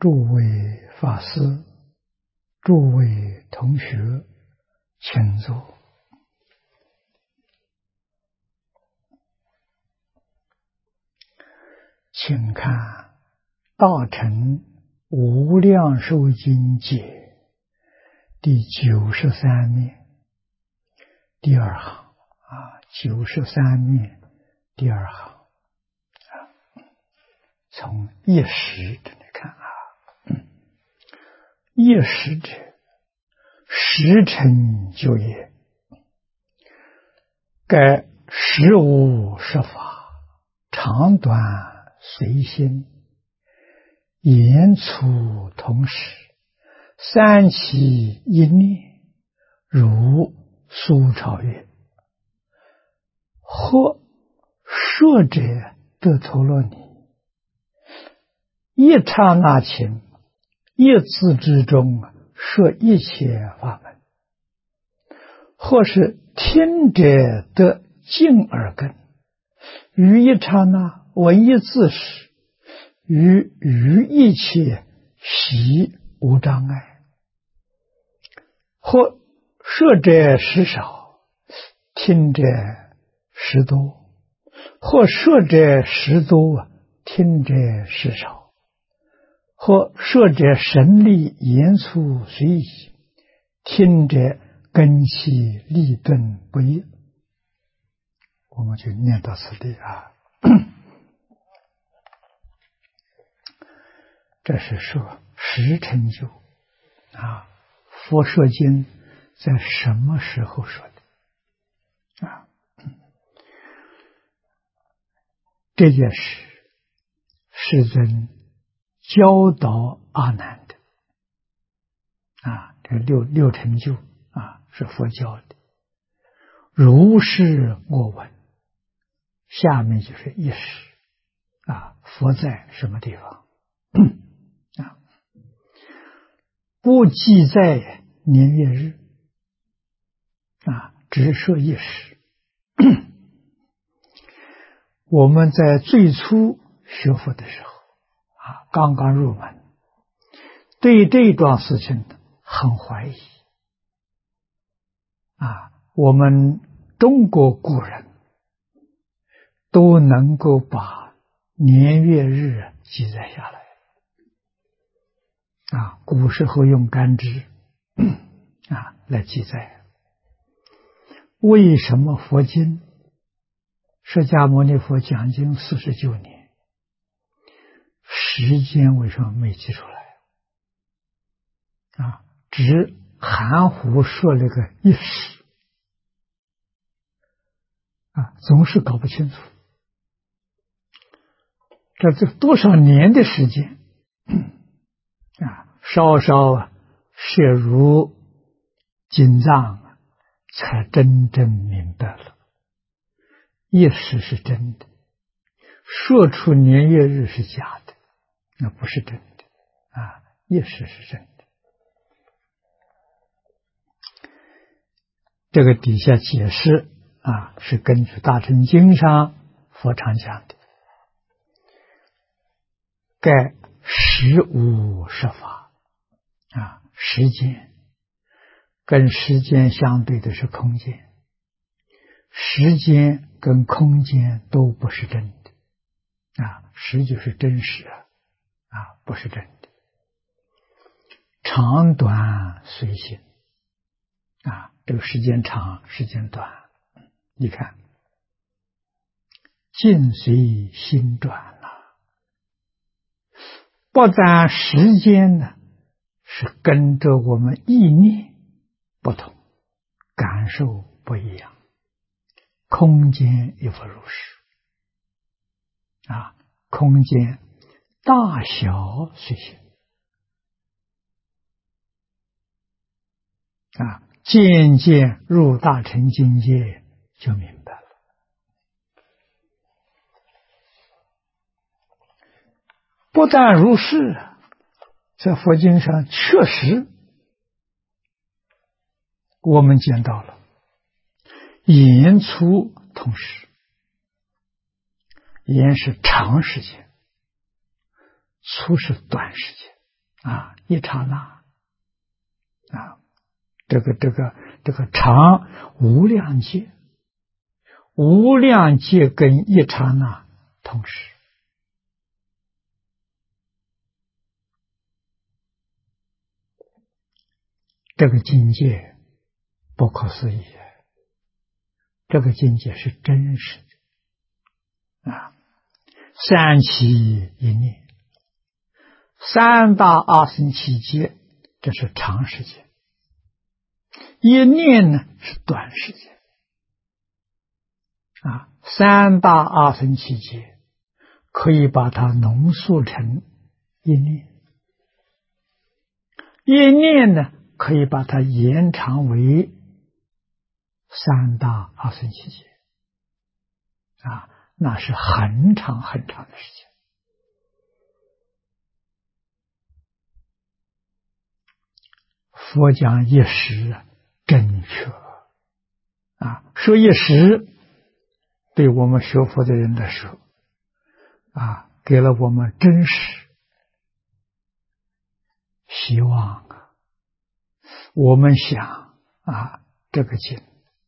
诸位法师、诸位同学，请坐。请看《大乘无量寿经解》第93面第二行93面第二行从一时这里看一时者，时辰就业，该实无实法，长短随心，言处同时，三起一念，如苏超越。或摄者得陀罗尼，一刹那间，一字之中摄一切法门；或是听者得净耳根，于一刹那闻一字时，于一切习无障碍；或摄者时少，听者时多；或摄者时多，听者时少；或摄者神力言处随意，听者根器利钝不一。我们就念到此地这是说时辰就佛说经在什么时候说的这件事世尊教导阿难的这六成就是佛教的。如是我闻，下面就是一时佛在什么地方不记载年月日只说一时。我们在最初学佛的时候刚刚入门，对这桩事情很怀疑我们中国古人都能够把年月日记载下来古时候用干支来记载。为什么佛经释迦牟尼佛讲经49年，时间为什么没记出来只含糊说了个一时总是搞不清楚这多少年的时间稍稍摄入经藏才真正明白了一时是真的，说出年月日是假的，那不是真的一时是真的。这个底下解释是根据大乘经上佛常讲的，盖实无实法时间跟时间相对的是空间，时间跟空间都不是真的实就是真实不是真的。长短随心这个时间长时间短，你看境随心转不但时间是跟着我们意念不同，感受不一样，空间也不如是空间大小随心渐渐入大乘境界就明白了。不但如是，在佛经上确实我们见到了言出同时，言是长时间，出是短时间一刹那这个常无量界，无量界跟一刹那同时，这个境界不可思议，这个境界是真实的三起一念，三大阿僧祇劫，这是长时间，一念呢是短时间三大阿僧祇劫可以把它浓缩成一念，一念呢可以把它延长为三大阿僧祇劫那是很长很长的时间。佛讲一时正确说一时，对我们学佛的人来说给了我们真实希望我们想这个经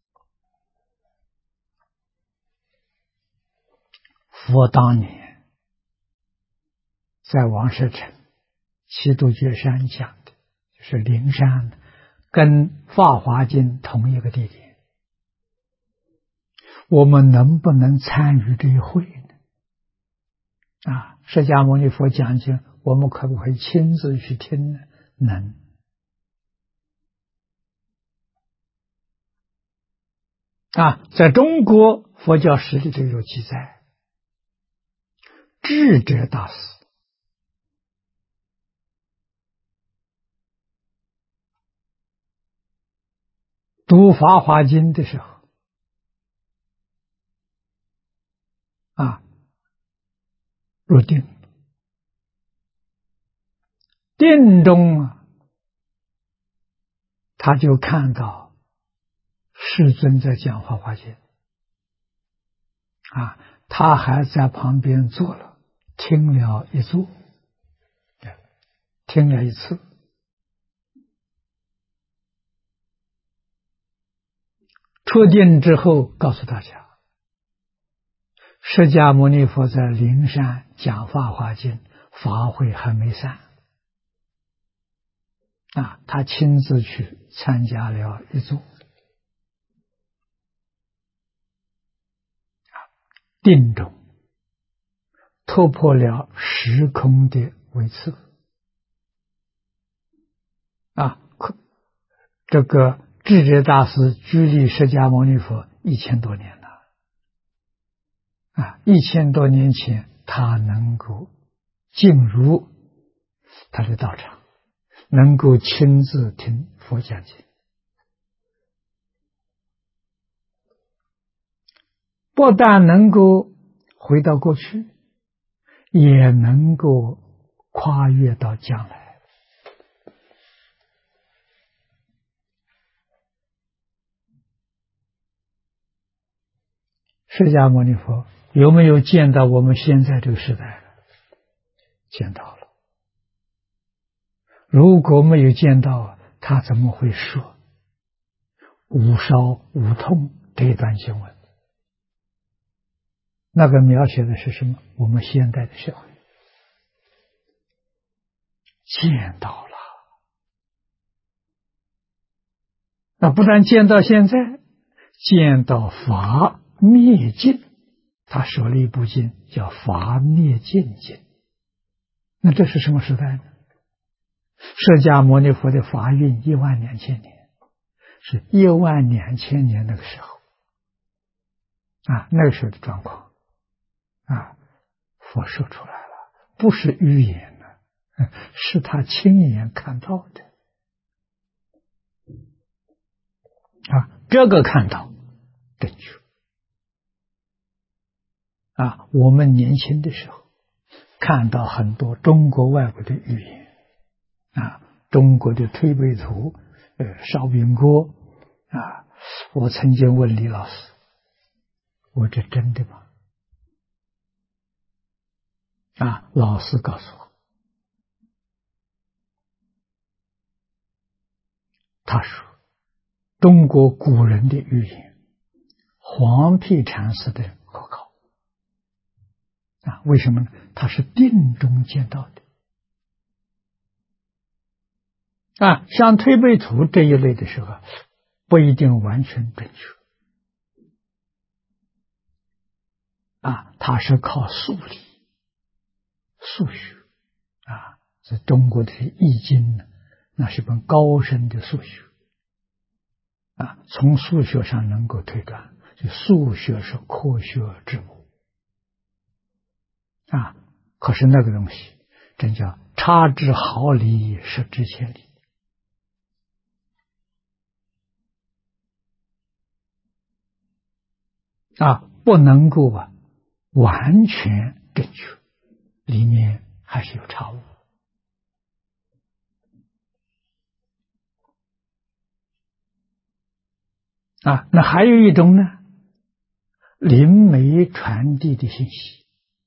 佛当年在王舍城七度觉山讲的，就是灵山跟法华经同一个地点，我们能不能参与这一会呢？释迦牟尼佛讲经，我们可不可以亲自去听呢？能。在中国佛教史里头有记载，智者大师读法华经的时候入定，定中他就看到世尊在讲法华经他还在旁边坐了，听了一坐，听了一次，出定之后告诉大家，释迦牟尼佛在灵山讲法华经，法会还没散他亲自去参加了一座，定中突破了时空的维次这个智者大师居离释迦牟尼佛1000多年了1000多年前他能够进入他的道场，能够亲自听佛讲经，不但能够回到过去，也能够跨越到将来。释迦牟尼佛有没有见到我们现在这个时代？见到了。如果没有见到，他怎么会说无烧无痛这一段经文？那个描写的是什么？我们现代的社会见到了。那不但见到现在，见到法灭尽，他说了一部经叫法灭尽经。那这是什么时代呢？释迦牟尼佛的法运12000年，是12000年那个时候那个时候的状况佛说出来了，不是预言的，是他亲眼看到的这个看到正确我们年轻的时候看到很多中国外国的预言中国的推背图烧饼锅我曾经问李老师，我这真的吗？老师告诉我， 他说中国古人的预言，黄毗禅师的可靠为什么呢？他是定中见到的像推背图这一类的时候，不一定完全准确他是靠数理、数学是中国的易经呢，那是本高深的数学从数学上能够推断，就数学是科学之母可是那个东西真叫差之毫厘，失之千里不能够完全正确，里面还是有差误那还有一种呢，灵媒传递的信息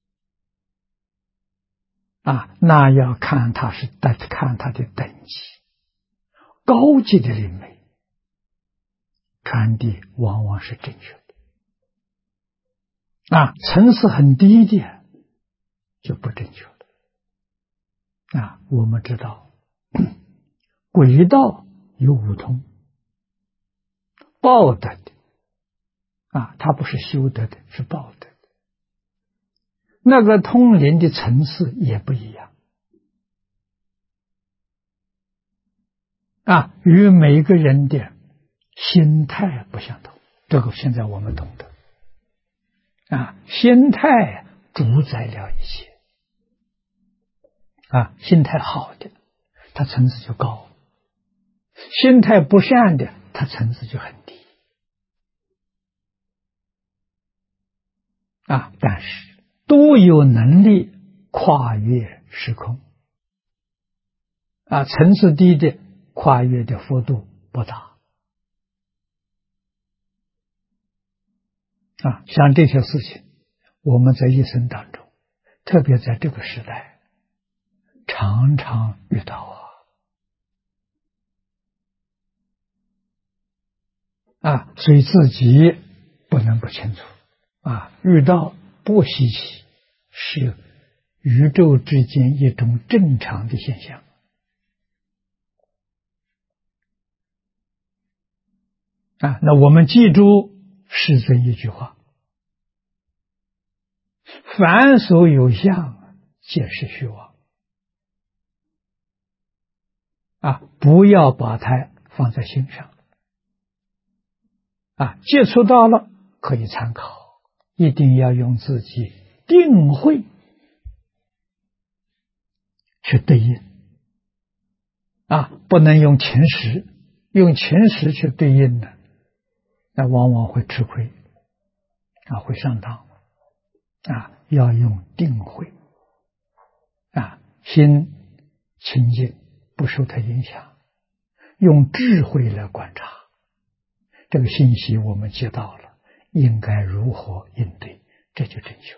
那要看它的等级，高级的灵媒传递往往是正确的层次很低的就不正确了我们知道轨道有五通，报德的它不是修德的，是报德的，那个通灵的层次也不一样与每个人的心态不相同，这个现在我们懂得心态主宰了一切心态好的它层次就高，心态不善的它层次就很低但是都有能力跨越时空层次低的跨越的幅度不大像这些事情我们在一生当中，特别在这个时代常常遇到所以自己不能不清楚遇到不稀奇，是宇宙之间一种正常的现象那我们记住世尊一句话，凡所有相皆是虚妄不要把它放在心上接触到了可以参考，一定要用自己定慧去对应不能用情识，用情识去对应呢，那往往会吃亏会上当要用定慧心清净，不受它影响，用智慧来观察这个信息我们接到了，应该如何应对，这就正确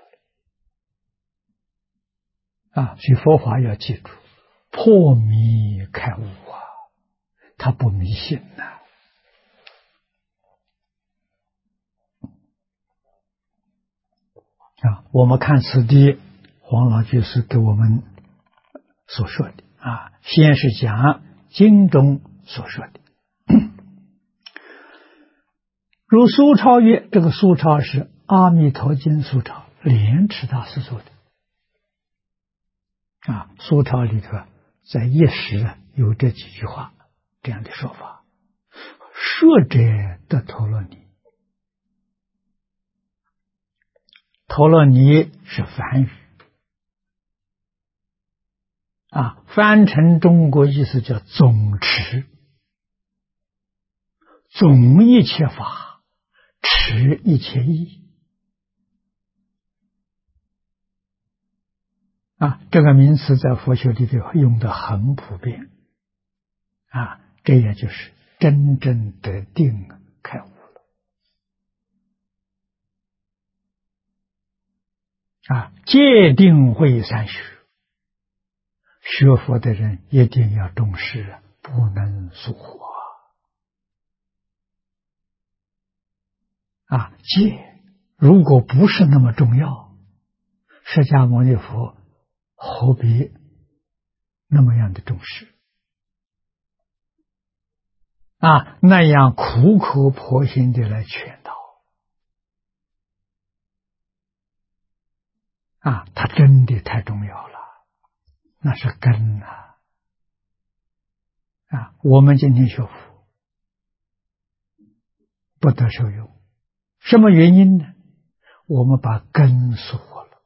了所以佛法要记住，破迷开悟它不迷信我们看此地黄老居士给我们所说的先是讲经中所说的如苏超曰，这个苏超是阿弥陀经苏超，莲池大师说的苏超里头在一时有这几句话这样的说法，摄者得陀罗尼，陀罗尼是梵语翻成中国意思叫总持，总一切法，持一切义这个名词在佛学里头用的很普遍这也就是真正得定开悟了戒定慧三学，学佛的人一定要重视不能疏忽戒如果不是那么重要，释迦牟尼佛何必那么样的重视那样苦口婆心的来劝导它真的太重要了，那是根我们今天学佛不得受用，什么原因呢？我们把根疏忽了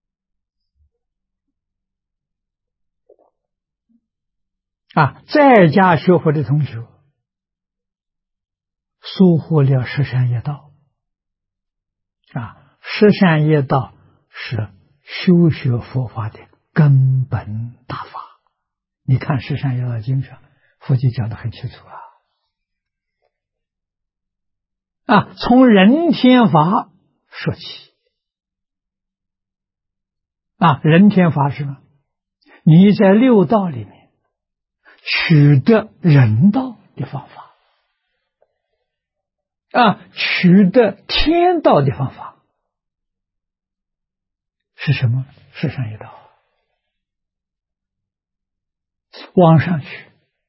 在家学佛的同学疏忽了十善业道十善业道是修学佛法的根本大法。你看十善业道经上佛就讲得很清楚从人天法说起人天法是什么？你在六道里面取得人道的方法取得天道的方法是什么？十善业道。往上去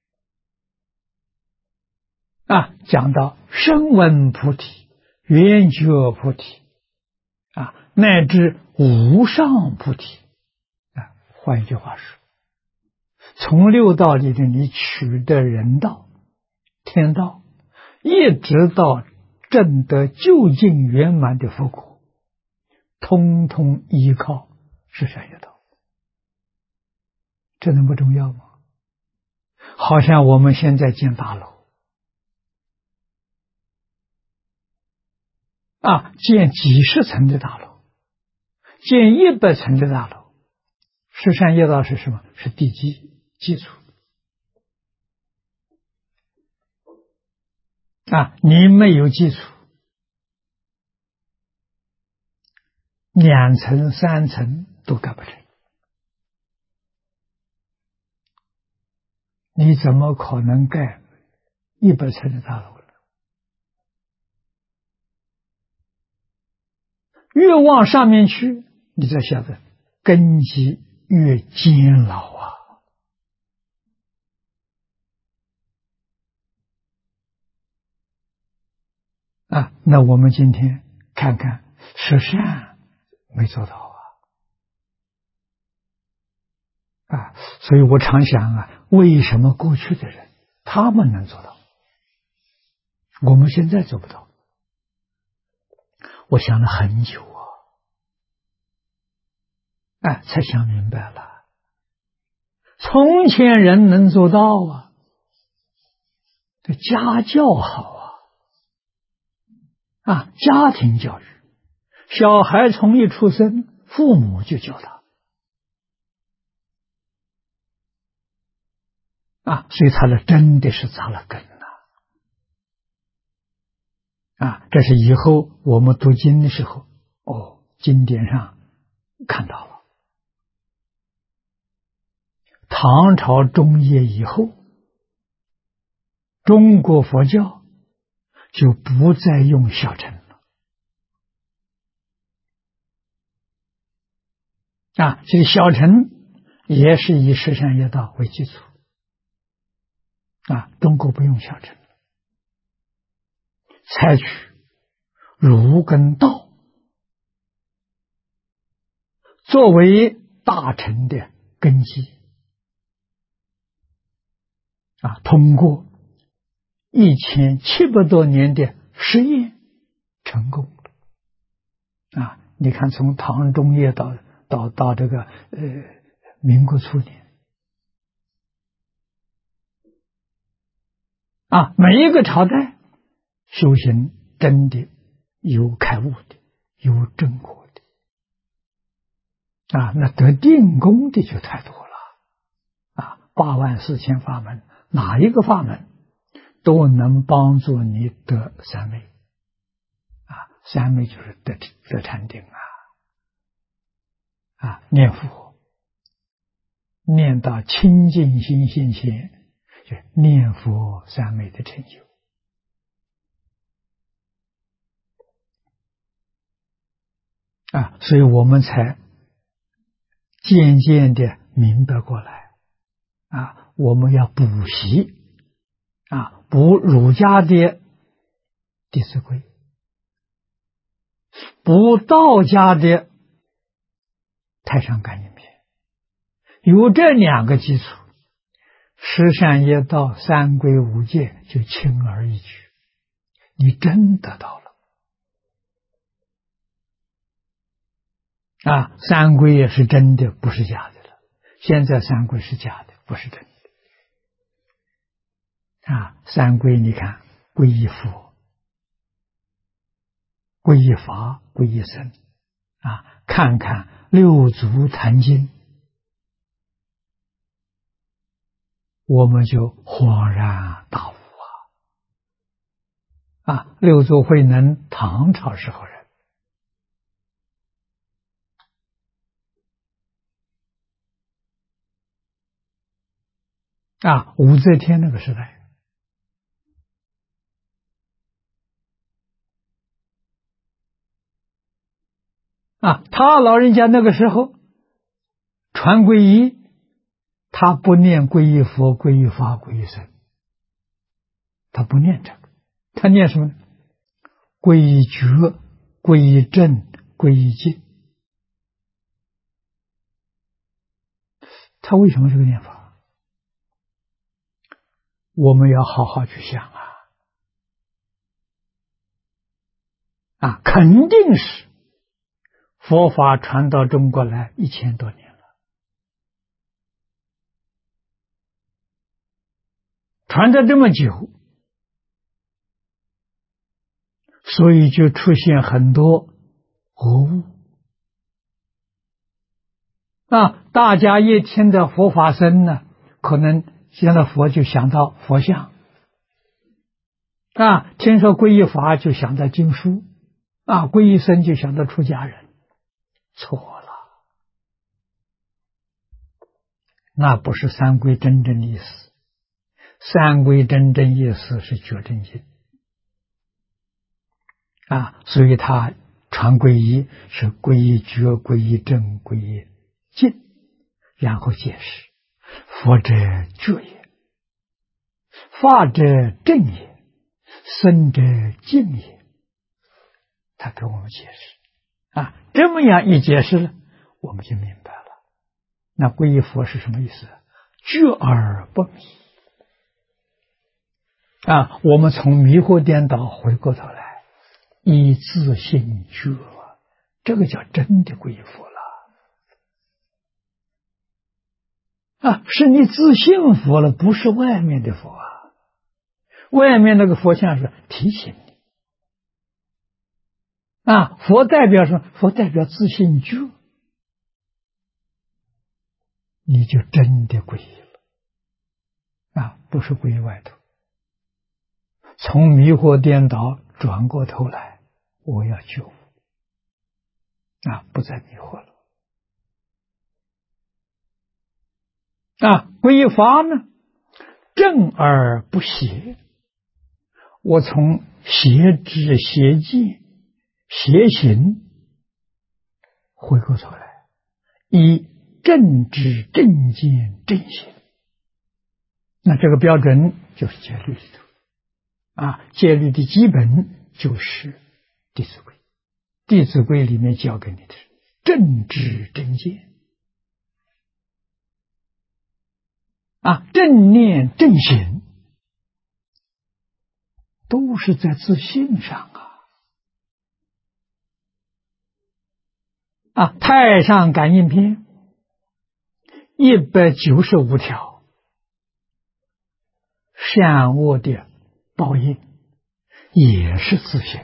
讲到声闻菩提、缘觉菩提乃至无上菩提换一句话说，从六道里的你取得人道、天道，一直到证得究竟圆满的佛果，通通依靠十善业道，这能不重要吗？好像我们现在建大楼建几十层的大楼，建100层的大楼，十善业道是什么？是地基础你没有基础，2层3层都干不成，你怎么可能盖100层的大楼呢？越往上面去，你再晓得根基越坚牢那我们今天看看十善没做到所以我常想为什么过去的人他们能做到，我们现在做不到？我想了很久才想明白了，从前人能做到这家教好家庭教育，小孩从一出生，父母就教他所以他真的是扎了根这是以后我们读经的时候经典上看到了，唐朝中叶以后，中国佛教就不再用小乘了这个小乘也是以十善业道为基础中国不用小乘，采取儒跟道作为大乘的根基通过1700多年的实验成功你看从唐中叶到这个民国初年每一个朝代修行真的有开悟的，有正果的那得定功的就太多了84000法门，哪一个法门都能帮助你得三昧三昧就是得禅定念佛念到清净心现前，就念佛三昧的成就所以我们才渐渐的明白过来我们要补习补儒家的《弟子规》，补道家的《太上感应篇》，有这两个基础，十善业道、三规五戒就轻而易举，你真得到了三规也是真的，不是假的了。现在三规是假的，不是真的三规你看，皈依佛、皈依法、皈依僧看看六祖坛经，我们就恍然大悟六祖慧能，唐朝时候人武则天那个时代他老人家那个时候传皈依，他不念皈依佛、皈依法、皈依僧，他不念这个，他念什么呢？皈依觉、皈依正、皈依净。他为什么这个念法？我们要好好去想肯定是佛法传到中国来1000多年了，传得这么久，所以就出现很多讹误大家一听到佛法僧呢，可能见到佛就想到佛像听说皈依法就想到经书皈依僧就想到出家人，错了，那不是三规真正的意思。三规真正意思是觉真经所以他传皈依是皈依觉、皈依正、皈依净，然后解释佛者觉也，法者正也，僧者净也，他给我们解释这么样一解释了，我们就明白了。那皈依佛是什么意思？觉而不迷我们从迷惑颠倒回过头来，以自性觉，这个叫真的皈依佛了是你自信佛了，不是外面的佛外面那个佛像是提醒你佛代表什么？佛代表自信觉，你就真的皈依了不是皈依外头。从迷惑颠倒转过头来，我要觉悟不再迷惑了皈依法呢，正而不邪，我从邪知、邪见、邪行回过头来，以正知、正见、正行。那这个标准就是戒律里头戒律的基本就是《弟子规》，《弟子规》里面教给你的正知正见正念正行，都是在自信上太上感应篇195条，善恶的报应也是自信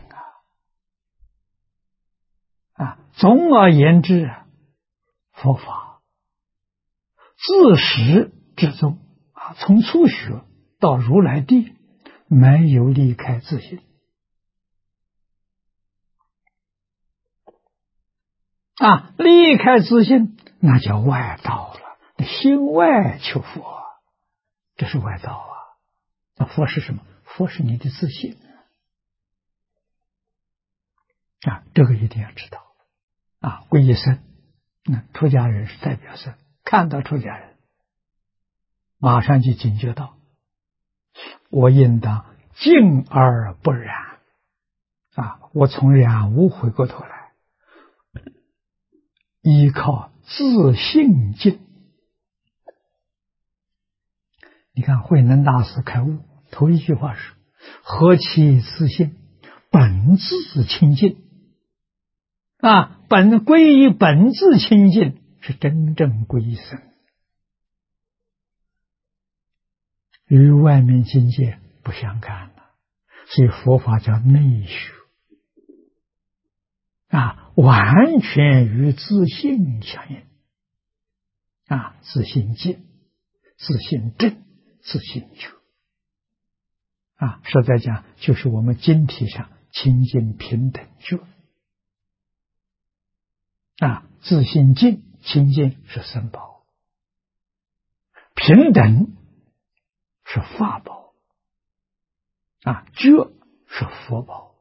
总而言之佛法自始至终从初学到如来地，没有离开自信离开自信那叫外道了，心外求佛这是外道那佛是什么？佛是你的自信这个一定要知道皈依僧，出家人是代表僧，看到出家人，马上就警觉到，我应当敬而不染，我从染污回过头来，依靠自信敬。你看慧能大师开悟，头一句话是：何其自信，本自清净。皈依本自清净是真正皈依僧，与外面境界不相干了。所以佛法叫内学，完全与自信相应。自信净，自信正，自信觉。实在讲，就是我们经体上清净平等觉。自信净清净是僧宝，平等是法宝，觉是佛宝。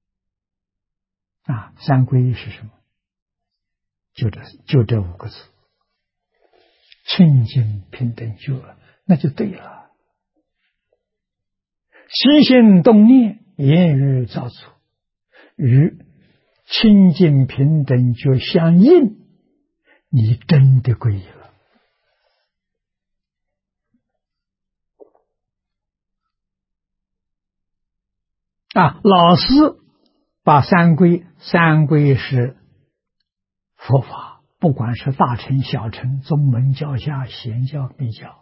三皈依是什么？就这5个字，清净平等觉，那就对了。起心动念，言语造作，与清净平等觉相应，你真的皈依了。老师把三皈是佛法，不管是大乘小乘、宗门教下、显教密教，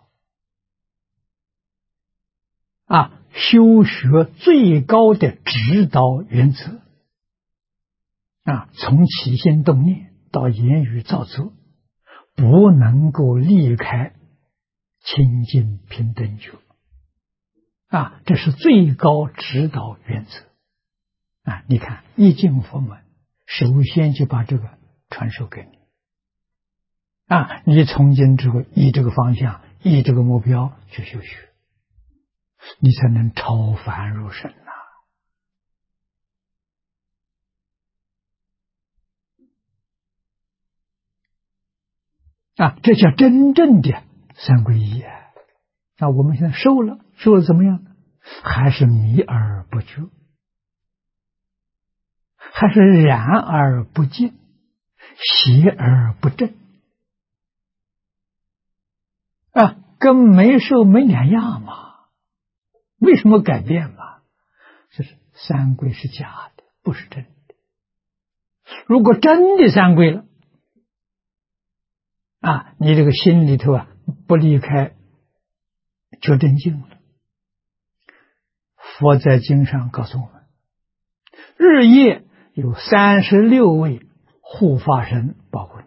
修学最高的指导原则。从起心动念到言语造作，不能够离开清净平等觉。这是最高指导原则。你看一进佛门，首先就把这个传授给你。你从今之后以这个方向，以这个目标去修学，你才能超凡入圣这叫真正的三皈依。我们现在受了怎么样呢？还是迷而不觉，还是染而不净，邪而不正，跟没受没两样嘛。为什么改变嘛？就是三皈是假的，不是真的。如果真的三皈了，你这个心里头不离开觉真境了。佛在经上告诉我们，日夜有36位护法神保护你。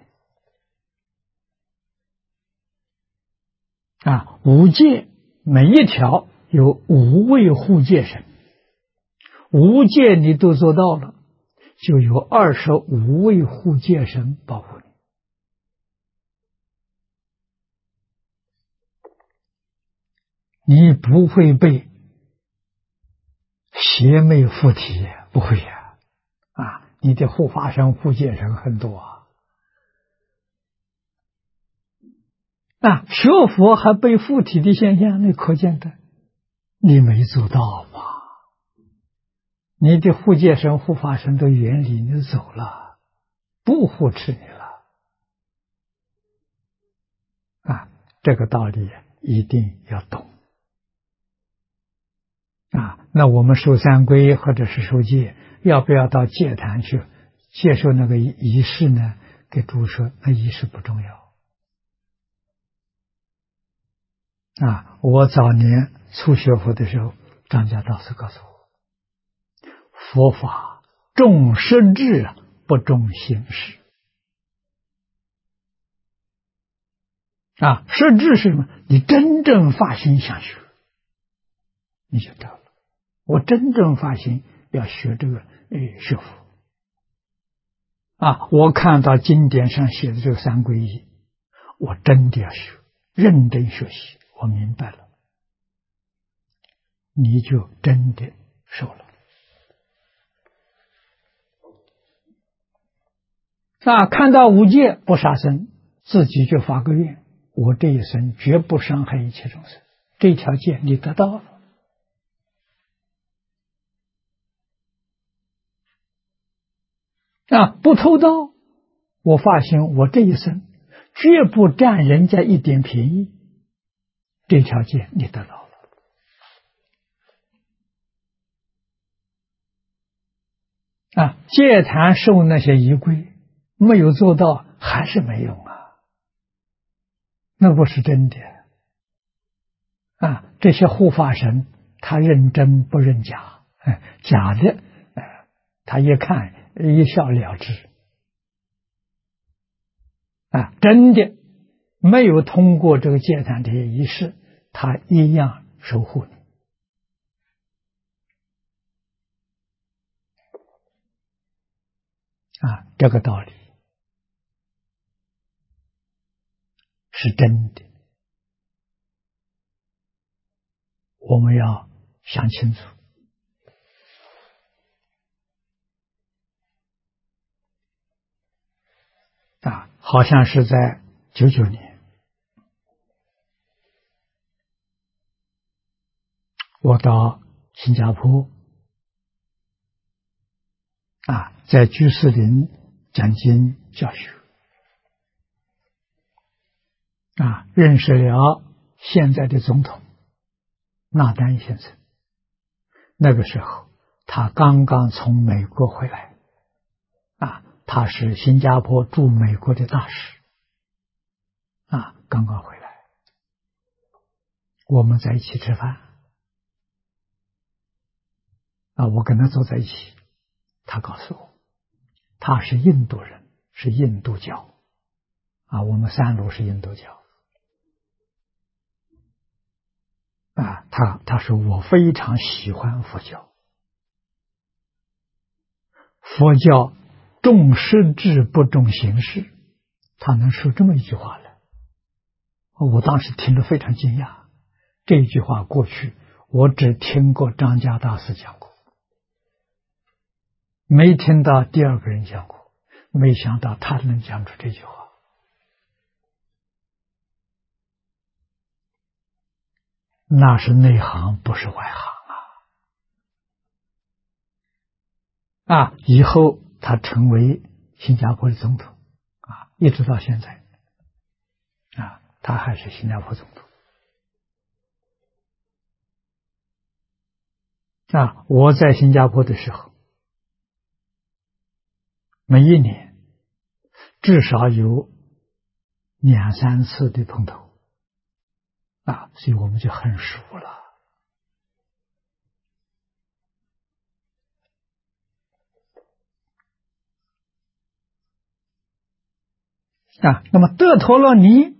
五戒每一条有5位护戒神，5戒你都做到了，就有25位护戒神保护你。你不会被邪魅附体，不会你的护法神护戒神很多学佛还被附体的现象，那可见的你没做到嘛。你的护戒神护法神都远离你走了，不护持你了这个道理一定要懂那我们受三皈或者是受戒，要不要到戒坛去接受那个仪式呢？给诸说，那仪式不重要我早年初学佛的时候，张家道士告诉我，佛法重实质，不重形式实质是什么？你真正发心想学，你就得了。我真正发心要学这个学佛我看到经典上写的这个三皈依，我真的要学，认真学习，我明白了，你就真的受了看到五戒不杀生，自己就发个愿：我这一生绝不伤害一切众生。这条戒你得到了。不偷盗，我发现我这一生绝不占人家一点便宜。这条戒你得到了。戒坛受那些仪规，没有做到还是没用那不是真的这些护法神他认真不认假，假的他一看一笑了之真的没有通过这个戒坛这些仪式，他一样守护你这个道理是真的，我们要想清楚。好像是在99年，我到新加坡在居士林讲经教学认识了现在的总统纳丹先生。那个时候他刚刚从美国回来他是新加坡驻美国的大使刚刚回来，我们在一起吃饭我跟他坐在一起，他告诉我他是印度人，是印度教我们三卢是印度教他说我非常喜欢佛教，佛教重实质不重形式，他能说这么一句话来，我当时听得非常惊讶。这句话过去我只听过张家大师讲过，没听到第二个人讲过，没想到他能讲出这句话。那是内行，不是外行以后他成为新加坡的总统一直到现在他还是新加坡总统我在新加坡的时候，每一年至少有2、3次的碰头所以我们就很熟了那么得陀罗尼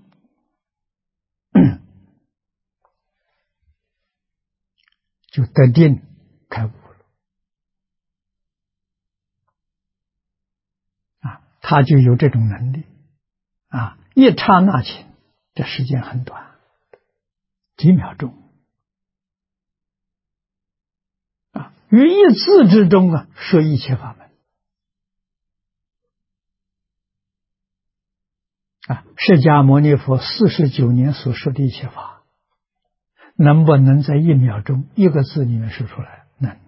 就得定开悟了他就有这种能力一刹那间，这时间很短，几秒钟于一字之中说一切法门释迦牟尼佛49年所说的一切法，能不能在1秒钟1个字里面说出来？能。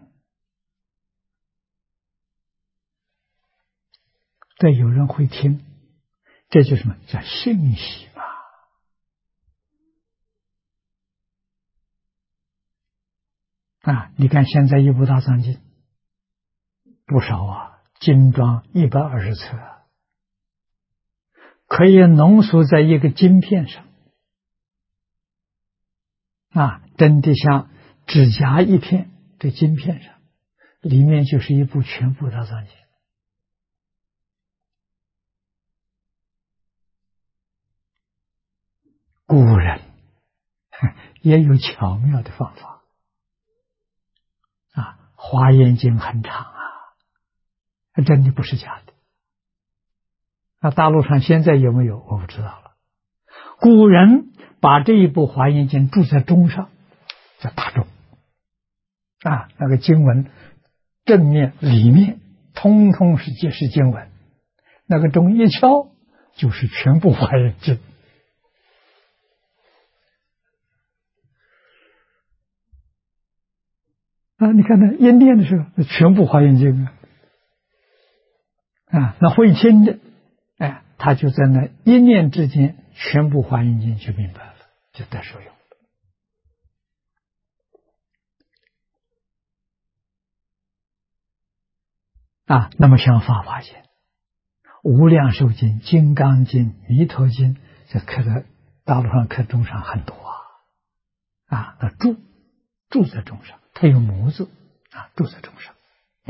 对，有人会听，这就是什么叫信息嘛。你看现在一部大藏经不少精装120册可以浓缩在一个晶片上真的像指甲一片，这晶片上里面就是一部全部大藏经。古人也有巧妙的方法华严经很长真的不是假的大陆上现在有没有我不知道了。古人把这一部华严经注在钟上，叫大钟那个经文正面里面通通是解释经文， 那个钟一敲，就是全部华严经。你看那一念的时候，全部华严经那会听的，他就在那一念之间，全部华严经就明白了，就得受用。那么像法华经、无量寿经、金刚经、弥陀经，这刻在大陆上刻钟上很多那注在钟上，它有模字注在钟上。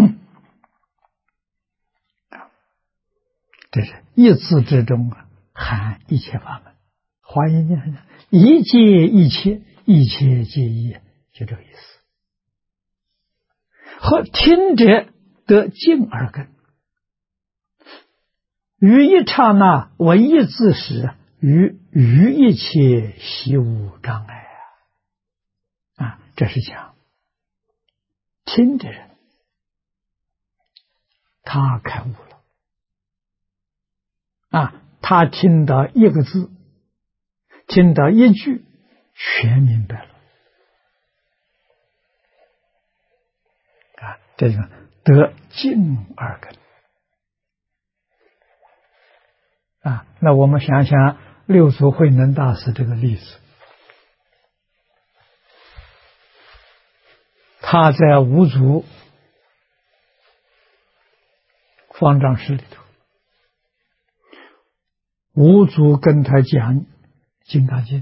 这是一字之中含一切法门。华严经一切一切，一切皆一，就这个意思。和听者得静而根，于一刹那为一字时，于一切悉无障碍这是讲听的人，他开悟了他听到一个字，听到一句，全明白了这个得静而根那我们想想六祖慧能大师这个例子，他在五祖方丈室里头，五祖跟他讲《金刚经》，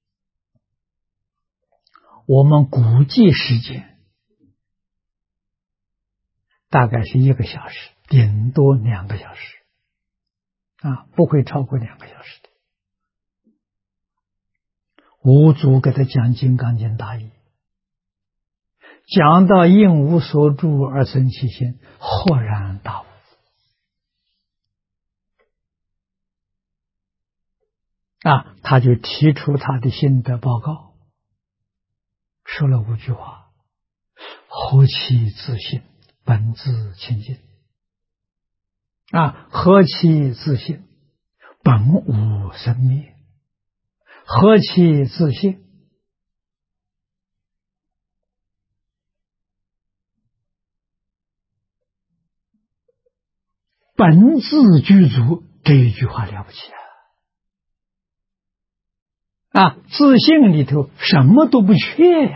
我们估计时间大概是1个小时，顶多2个小时不会超过2个小时的。五祖给他讲《金刚经》大义，讲到应无所住而生其心，豁然大悟他就提出他的心得报告，说了5句话：何其自信，本自清净何其自信，本无生灭，何其自信，本自具足。这一句话了不起自信里头什么都不缺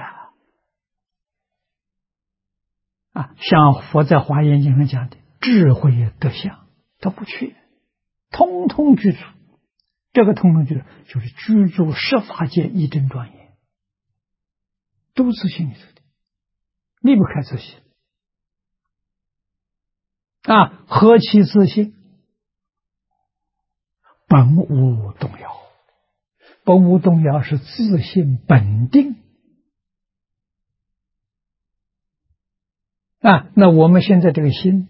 像佛在华严经上讲的智慧德相，它不缺，通通具足。这个通通具足就是居住十法界一真庄严，都自信里头的，离不开自信何其自信，本无动摇。本无动摇是自信本定那我们现在这个心，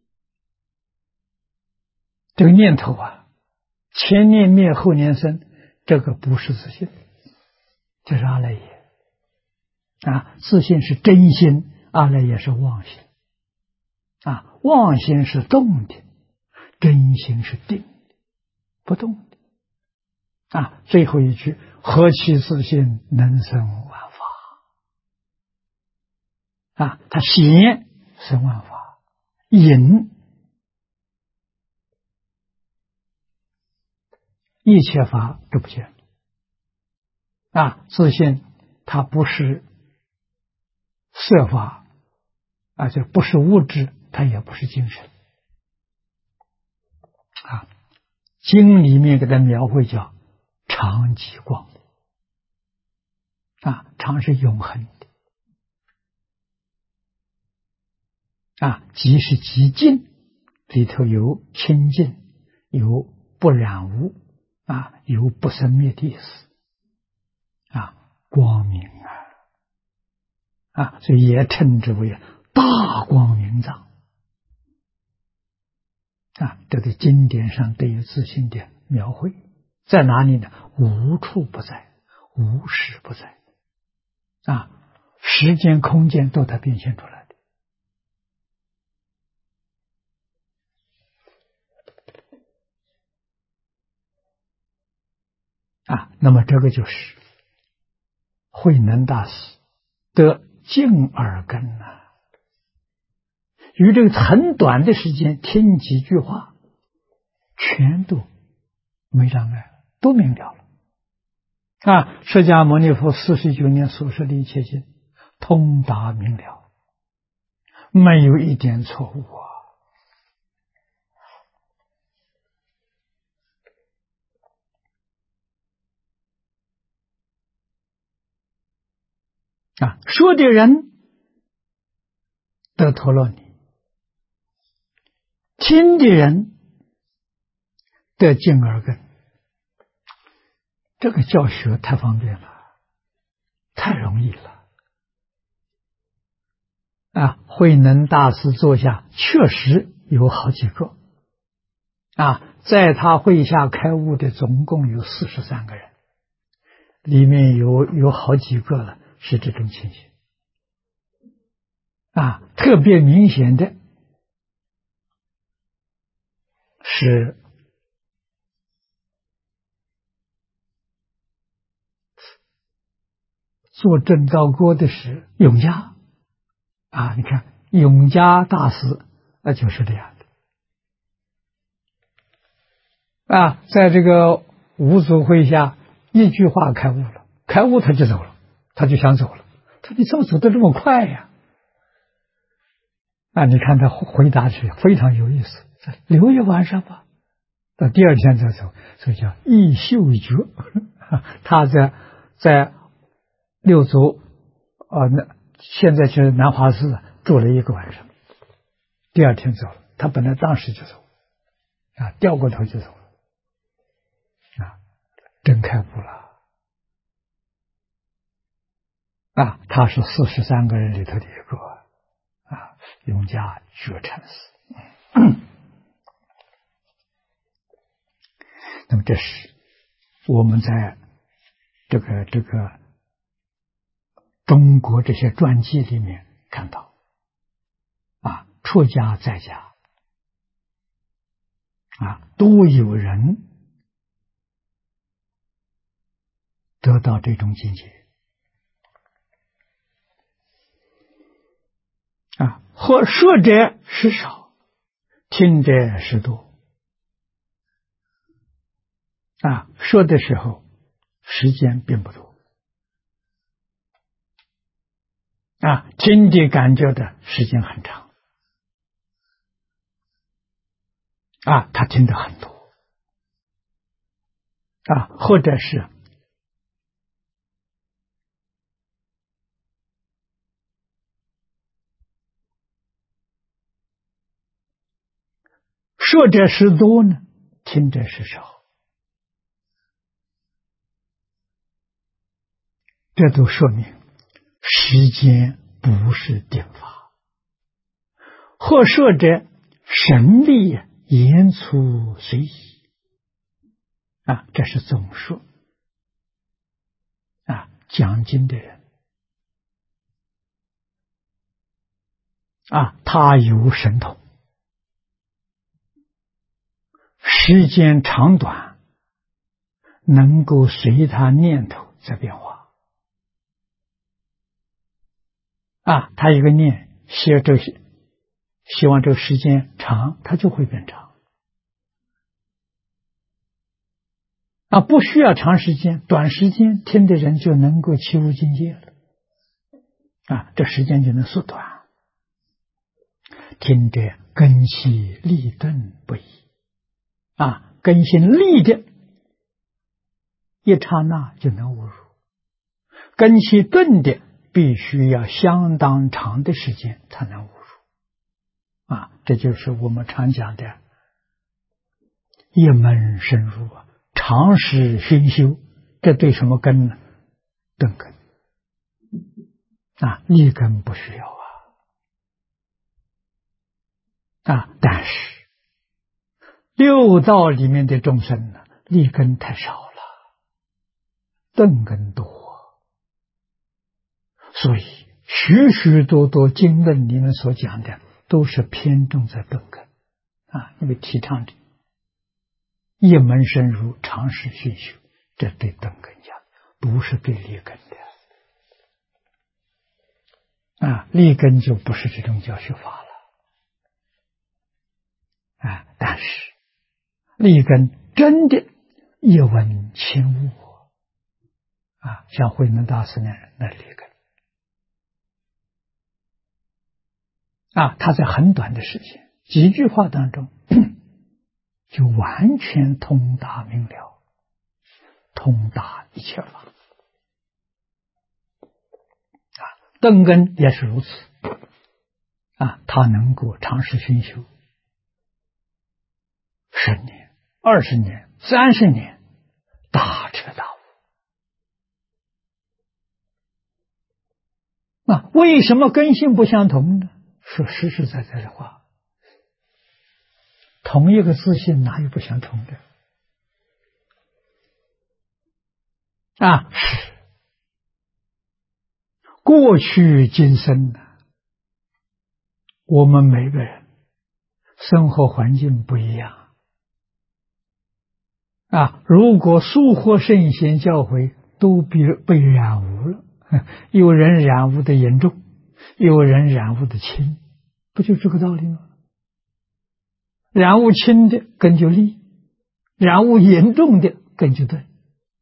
这个念头前念灭后念生，这个不是自信，这是阿赖耶自信是真心，阿赖耶是妄心妄心是动的，真心是定的，不动的最后一句：何其自信，能生万法他显生万法，隐一切法都不见自信它不是色法这不是物质，它也不是精神经里面给它描绘叫常寂光常是永恒的即是极静，里头有清净，有不染污有不生灭的意思光明所以也称之为大光明藏这个经典上对于自信的描绘在哪里呢？无处不在，无时不在时间空间都它变现出来的那么这个就是慧能大师的净耳根呐，于这个很短的时间听几句话，全都没障碍了，都明了了。释迦牟尼佛49年所说的一切经，通达明了，没有一点错误说的人得陀罗尼，听的人得净耳根，这个教学太方便了，太容易了。慧能大师座下确实有好几个在他会下开悟的总共有43个人，里面有好几个了是这种情形特别明显的是做正道锅的是永嘉你看永嘉大师就是这样的在这个五祖会下一句话开悟了，开悟他就走了，他就想走了，他说你怎么走得这么快呀？你看他回答是非常有意思，留一晚上吧，到第二天再走，所以叫一宿觉他在六祖现在去南华寺住了一个晚上，第二天走了，他本来当时就走掉过头就走了真开悟了他是43个人里头的一个永嘉觉禅师那么这是我们在这个中国这些传记里面看到出家在家都有人得到这种境界或说者时少，听者时多说的时候时间并不多听的感觉的时间很长他听得很多或者是说者时多呢，听者时少，这都说明时间不是定法，或说者神力言出随意这是总说讲经的人他有神通，时间长短能够随他念头在变化他一个念希望这个时间长，它就会变长不需要长时间，短时间听的人就能够起悟境界了这时间就能缩短，听得根系利钝不已根性利的一刹那就能悟入，根系钝的必须要相当长的时间才能悟入这就是我们常讲的一门深入长时熏修，这对什么根呢？钝根利根不需要但是六道里面的众生呢，利根太少了，钝根多，所以许许多多经论里面所讲的都是偏重在钝根因为提倡的一门深入，长时熏修， 这对灯根讲，不是对立根的。立根就不是这种教学法了。但是立根真的一闻轻悟像慧能大师那立根他在很短的时间几句话当中就完全通达明了，通达一切法灯根也是如此他能够长时熏修10年、20年、30年，大彻大悟。为什么根性不相同呢？说实实在在的话，同一个自性哪有不相同的？是过去今生我们每个人生活环境不一样如果疏忽圣贤教诲都被染污了，有人染污的严重，有人染污的轻，不就这个道理吗？染污轻的根就利，染污严重的根就对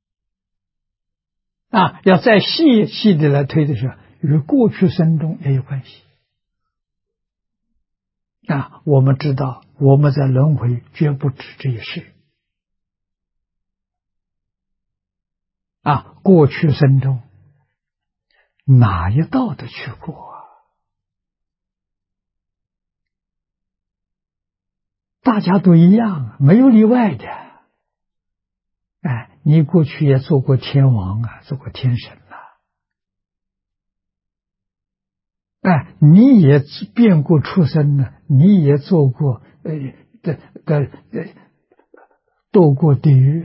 要再细的来推的时候，与过去生中也有关系我们知道我们在轮回绝不止这一世过去生中哪一道都去过大家都一样没有例外的你过去也做过天王做过天神你也变过畜生你也做过堕过地狱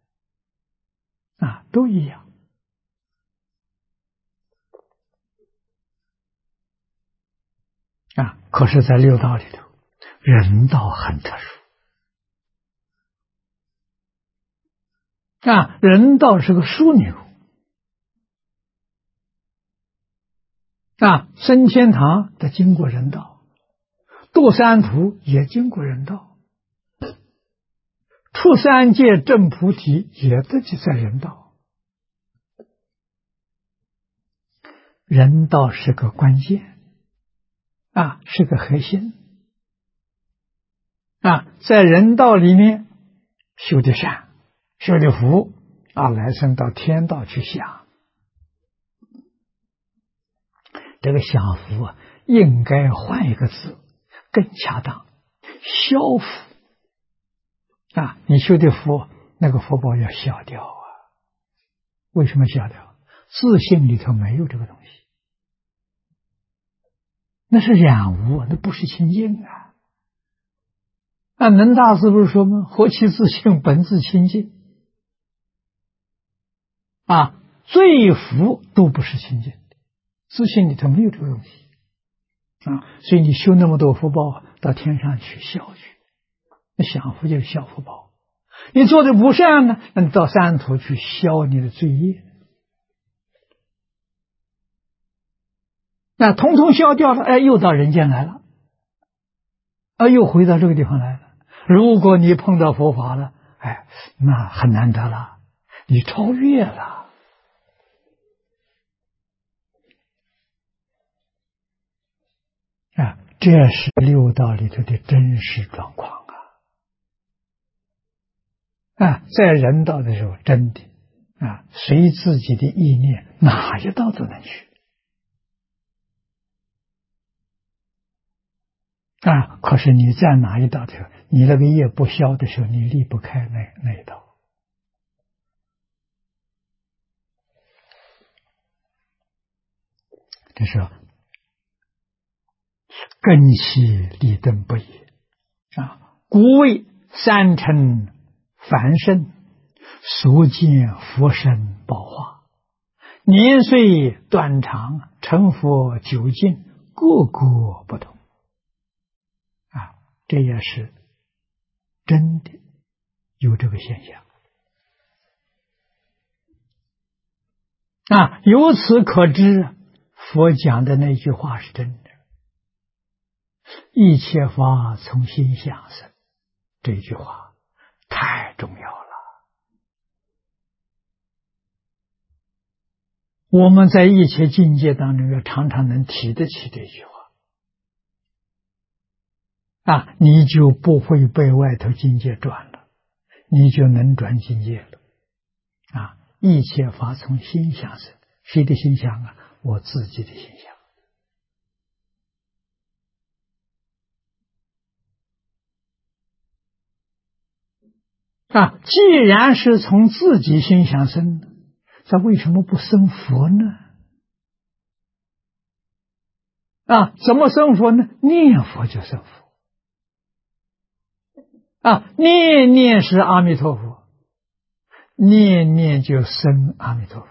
都一样可是在六道里头人道很特殊人道是个枢纽升天堂得经过人道，堕三途也经过人道，出三界证菩提也得在人道。人道是个关键是个核心在人道里面修的善修的福来生到天道去享。这个享福应该换一个字更恰当，消福你修的福那个福报要消掉为什么消掉？自性里头没有这个东西，那是染污，那不是清净能大师不是说吗？何其自性本自清净罪福都不是清净的，自性里头没有这个东西所以你修那么多福报到天上去消去，那享福就是消福报。你做的不善呢，那你到三途去消你的罪业，那统统消掉了，又到人间来了又回到这个地方来了。如果你碰到佛法了那很难得了，你超越了这是六道里头的真实状况在人道的时候真的随自己的意念哪一道都能去可是你在哪一道的时候，你那个业不消的时候，你离不开那一道这是根系立顿不也故谓三乘凡圣所见佛身报化，年岁短长，成佛究竟，各个不同这也是真的有这个现象由此可知，佛讲的那句话是真的。一切法从心想生，这句话太重要了。我们在一切境界当中，要常常能提得起这句话，你就不会被外头境界转了，你就能转境界了。一切法从心想生，谁的心想啊？我自己的心想。既然是从自己心想生的，那为什么不生佛呢？怎么生佛呢？念佛就生佛。念念是阿弥陀佛，念念就生阿弥陀佛。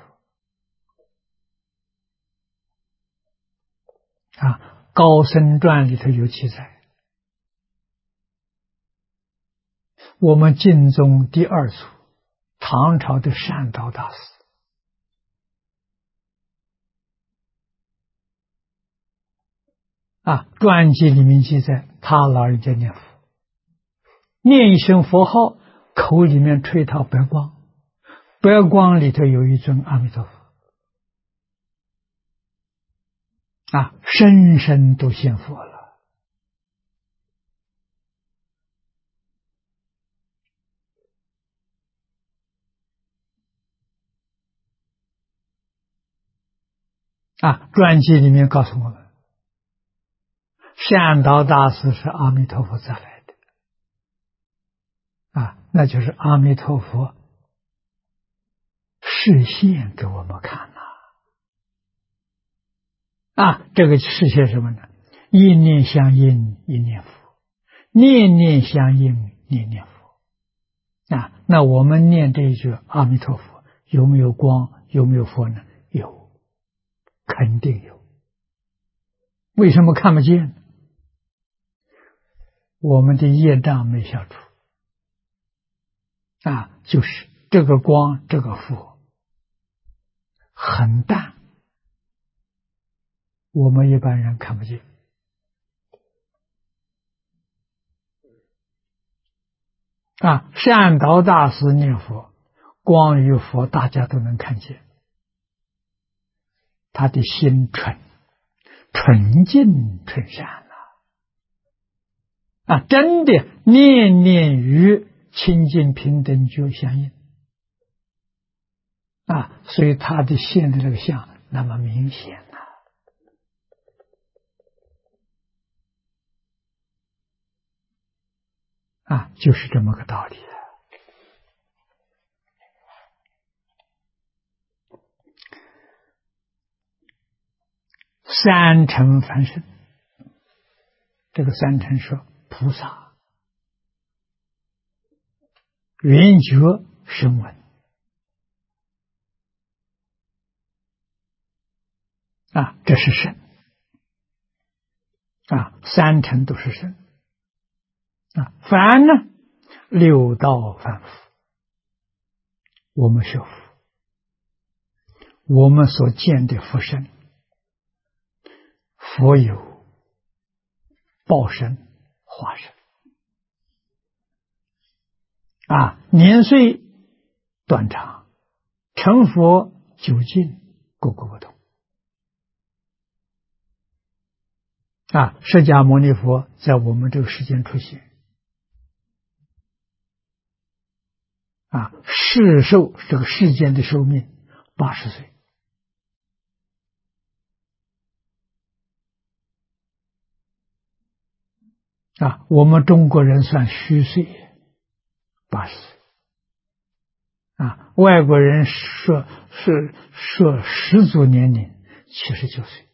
高僧传里头有记载，我们净宗第二祖唐朝的善导大师，传记里面记载，他老人家念佛，念一声佛号，口里面吹套白光，白光里头有一尊阿弥陀佛，深深都信佛了。传记里面告诉我们，善导大师是阿弥陀佛再来的，那就是阿弥陀佛示现给我们看这个示现什么呢？一念相应，一念佛；念念相应，念念佛。那我们念这一句阿弥陀佛，有没有光？有没有佛呢？有，肯定有。为什么看不见？我们的业障没消除。就是这个光，这个佛很淡，我们一般人看不见。善导大师念佛，光与佛大家都能看见，他的心纯净纯善真的念念与清净平等觉相应所以他的现的这个相那么明显就是这么个道理。三乘凡圣，这个三乘说菩萨、圆觉、声闻这是圣三乘都是圣凡呢，六道凡夫，我们学佛，我们所见的佛身，佛有报身、化身年岁短长，成佛究竟各个不同释迦牟尼佛在我们这个时间出现世寿，这个世间的寿命80岁我们中国人算虚岁80岁外国人说十足年龄79岁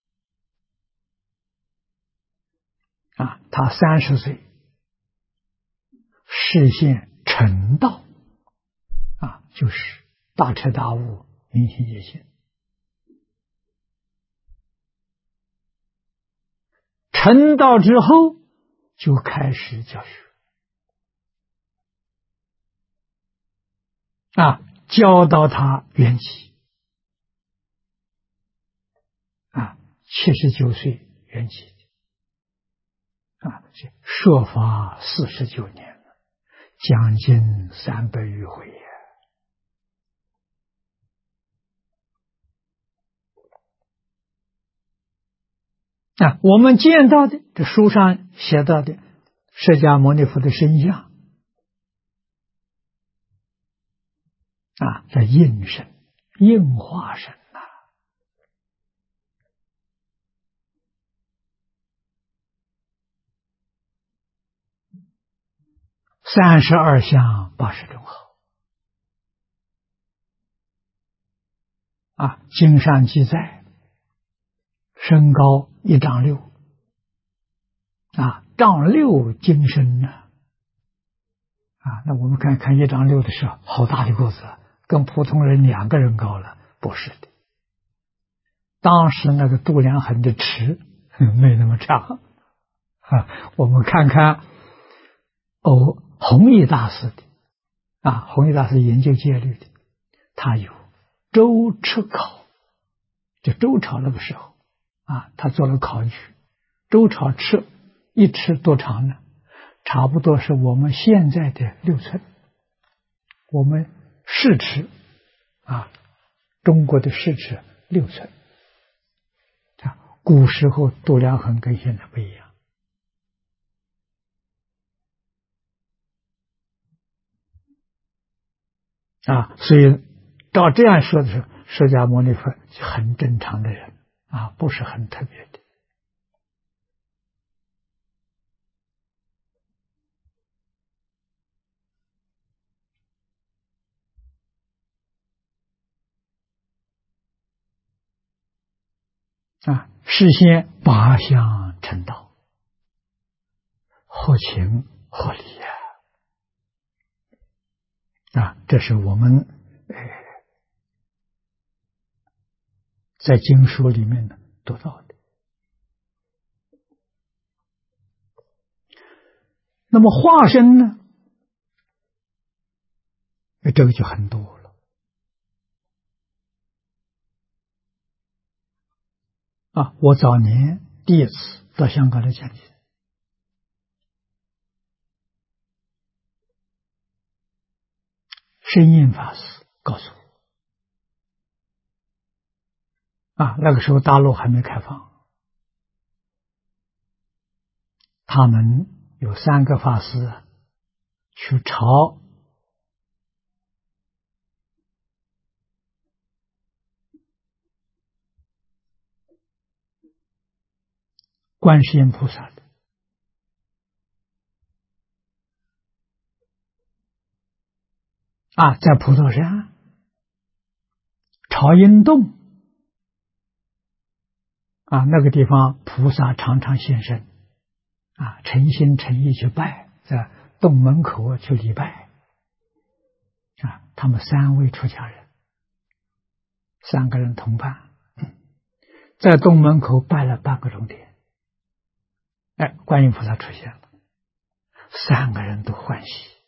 他30岁实现成道就是大彻大悟、明心见性。成道之后就开始教学教导他缘起 79岁圆寂摄法49年，将近300余回我们见到的这书上写到的释迦牟尼佛的身像叫应身、应化身32相80种好经上记载，身高1丈6丈6金身那我们看1丈6的时候，好大的个子，跟普通人2个人高了，不是的。当时那个度量衡的尺没那么长我们看看弘一大师的弘一大师研究戒律的，他有周尺考，就周朝那个时候他做了考据，周朝尺1尺多长呢？差不多是我们现在的6寸，我们市尺中国的市尺6寸古时候度量衡跟现在不一样所以照这样说的时候，释迦牟尼佛很正常的人不是很特别的事先8相成道，合情合理这是我们在经书里面读到的。那么化身呢？这个就很多了我早年第一次到香港来讲经，深印法师告诉我那个时候大陆还没开放，他们有3个法师去朝观世音菩萨的在普陀山朝阴洞那个地方菩萨常常现身诚心诚意去拜，在洞门口去礼拜他们3位出家人3个人同伴在洞门口拜了半个钟点，观音菩萨出现了，3个人都欢喜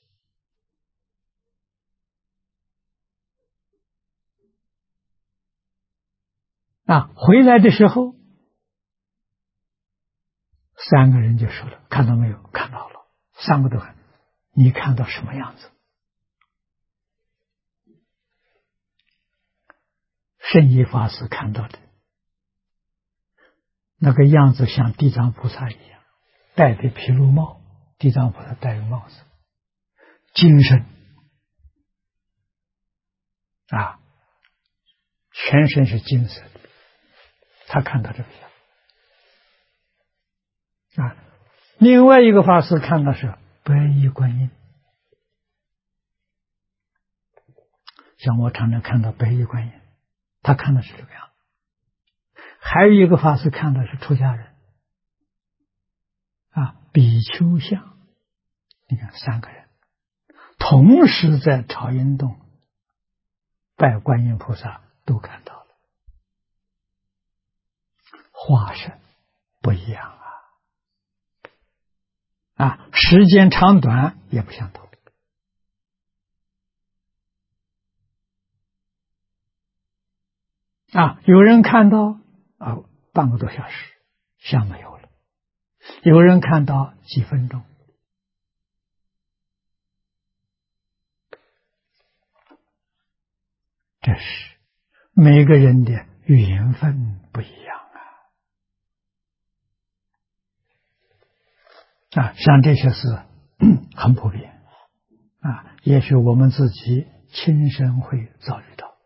回来的时候3个人就说了，看到没有？看到了。3个都看，你看到什么样子？圣依法师看到的那个样子像地藏菩萨一样，戴的毗卢帽，地藏菩萨戴个帽子，金身全身是金色的，他看到这个样另外一个法师看到是白衣观音，像我常常看到白衣观音，他看的是这个样。还有一个法师看的是出家人比丘像，你看3个人同时在朝阴洞拜观音菩萨，都看到了，化身不一样时间长短也不相同有人看到半个多小时，相没有了。有人看到几分钟。这是每个人的缘分不一样像这些事很普遍也许我们自己亲身会遭遇到。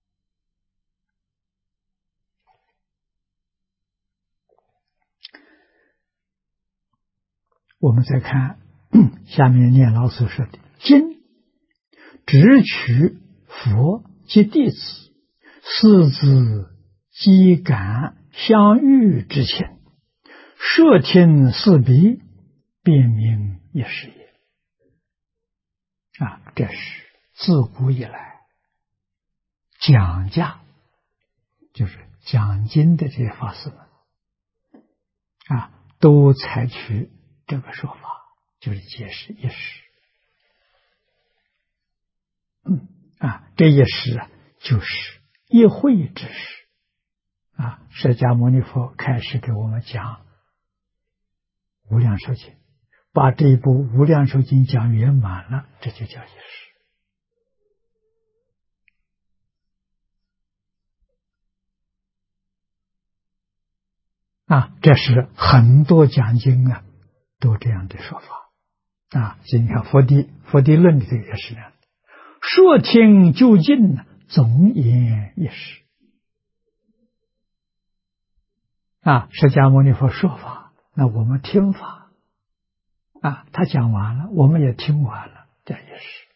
我们再看下面念老祖说的：今只取佛及弟子，四子机感相遇之情，摄听四鼻，辨明一时也。这是自古以来讲价，就是讲经的这些法师们都采取这个说法，就是解释一时。这一时就是一会之时释迦牟尼佛开始给我们讲无量寿经，把这一部无量寿经讲圆满了，这就叫一时这是很多讲经都这样的说法你看佛地论里头也是这样的，说听究竟总言一时释迦牟尼佛说法，那我们听法他讲完了，我们也听完了，这也是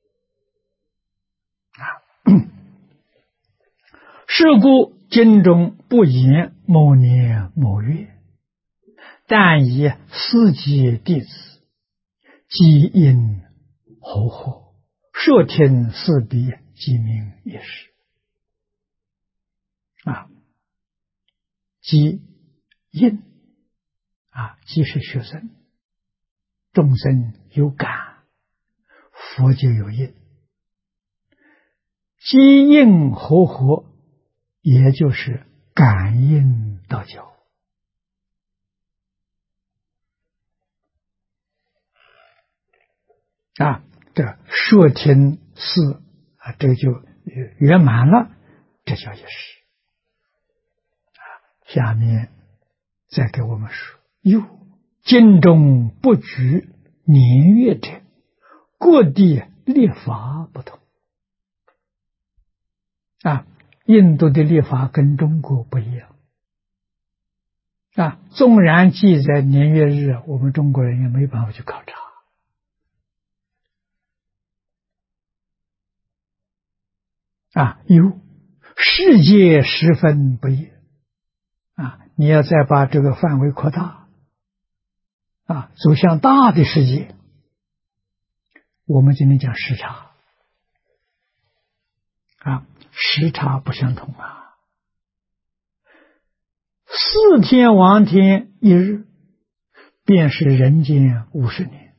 是故经中不言某年某月，但以四季弟子积因侯获，摄听四鼻，即名一时积因即是学生，众生有感，佛就有因，积因侯获也就是感应道交这摄听四这就圆满了，这叫一时下面再给我们说：又经中不举年月者，各地历法不同印度的历法跟中国不一样纵然记载年月日，我们中国人也没办法去考察有世界十分不一你要再把这个范围扩大走向大的世界，我们今天讲时差时差不相同4天王天一日，便是人间50年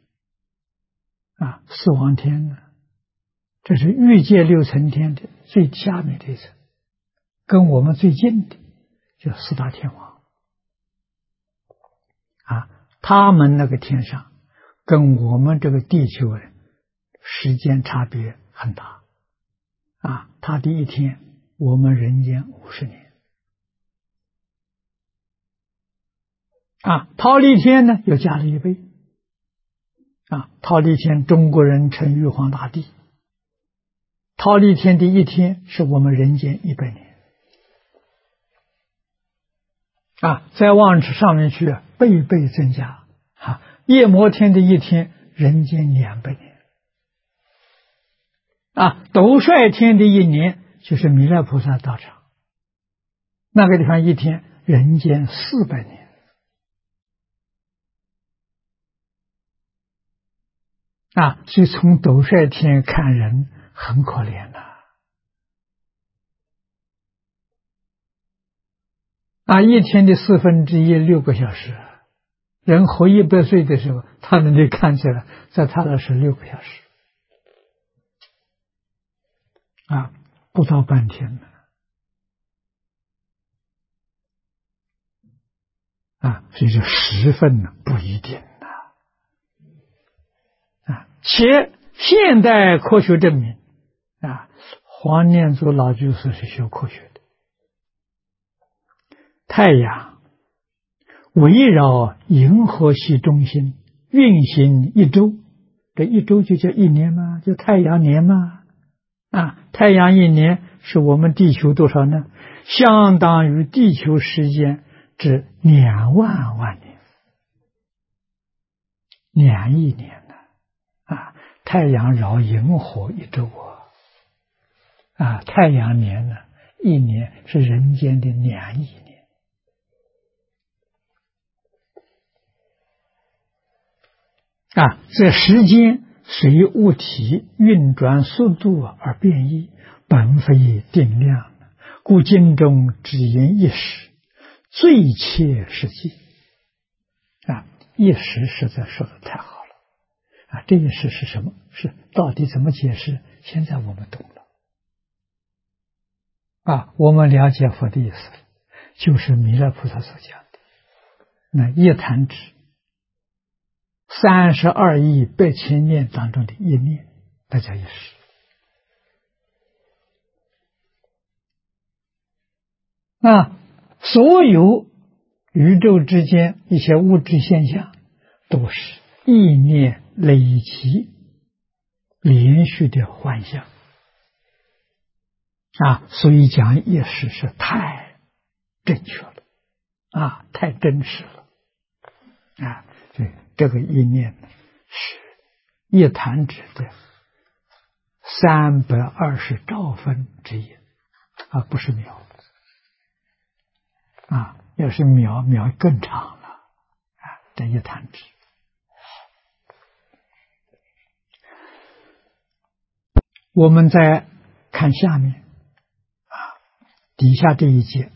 4王天呢，这是欲界6层天的最下面这一层，跟我们最近的就4大天王他们那个天上跟我们这个地球时间差别很大他的一天我们人间50年忉利天呢又加了1倍忉利天中国人称玉皇大帝，忉利天的一天是我们人间100年再往上面去倍倍增加夜摩天的一天人间200年斗率天的一年就是弥勒菩萨道场，那个地方一天人间400年所以从斗率天看人很可怜一天的1/4 6个小时，人活100岁的时候，他那里看起来在他那是6个小时不到半天呢所以说时分呢不一定且现代科学证明黄念祖老居士是学科学的，太阳围绕银河系中心运行一周，这一周就叫一年吗？就太阳年吗？太阳一年是我们地球多少呢？相当于地球时间之2万万年，2亿年呢。太阳绕银河一周太阳年呢，一年是人间的2亿年。这时间随物体运转速度而变异，本非定量，故经中只言一时，最切实际。一时实在说的太好了这一时是什么？是到底怎么解释？现在我们懂了我们了解佛的意思了，就是弥勒菩萨所讲的那一弹指32亿8千念当中的一念，那叫一时。所有宇宙之间一些物质现象都是意念累积连续的幻象所以讲一时是太正确了太真实了对，这个意念是一弹指的320兆分之一不是秒要是秒更长了这一弹指。我们再看下面底下这一节，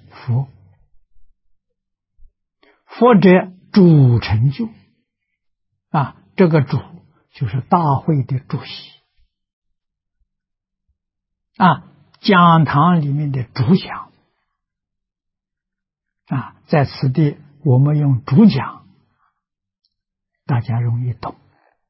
佛者主成就这个主就是大会的主席讲堂里面的主讲在此地我们用主讲，大家容易懂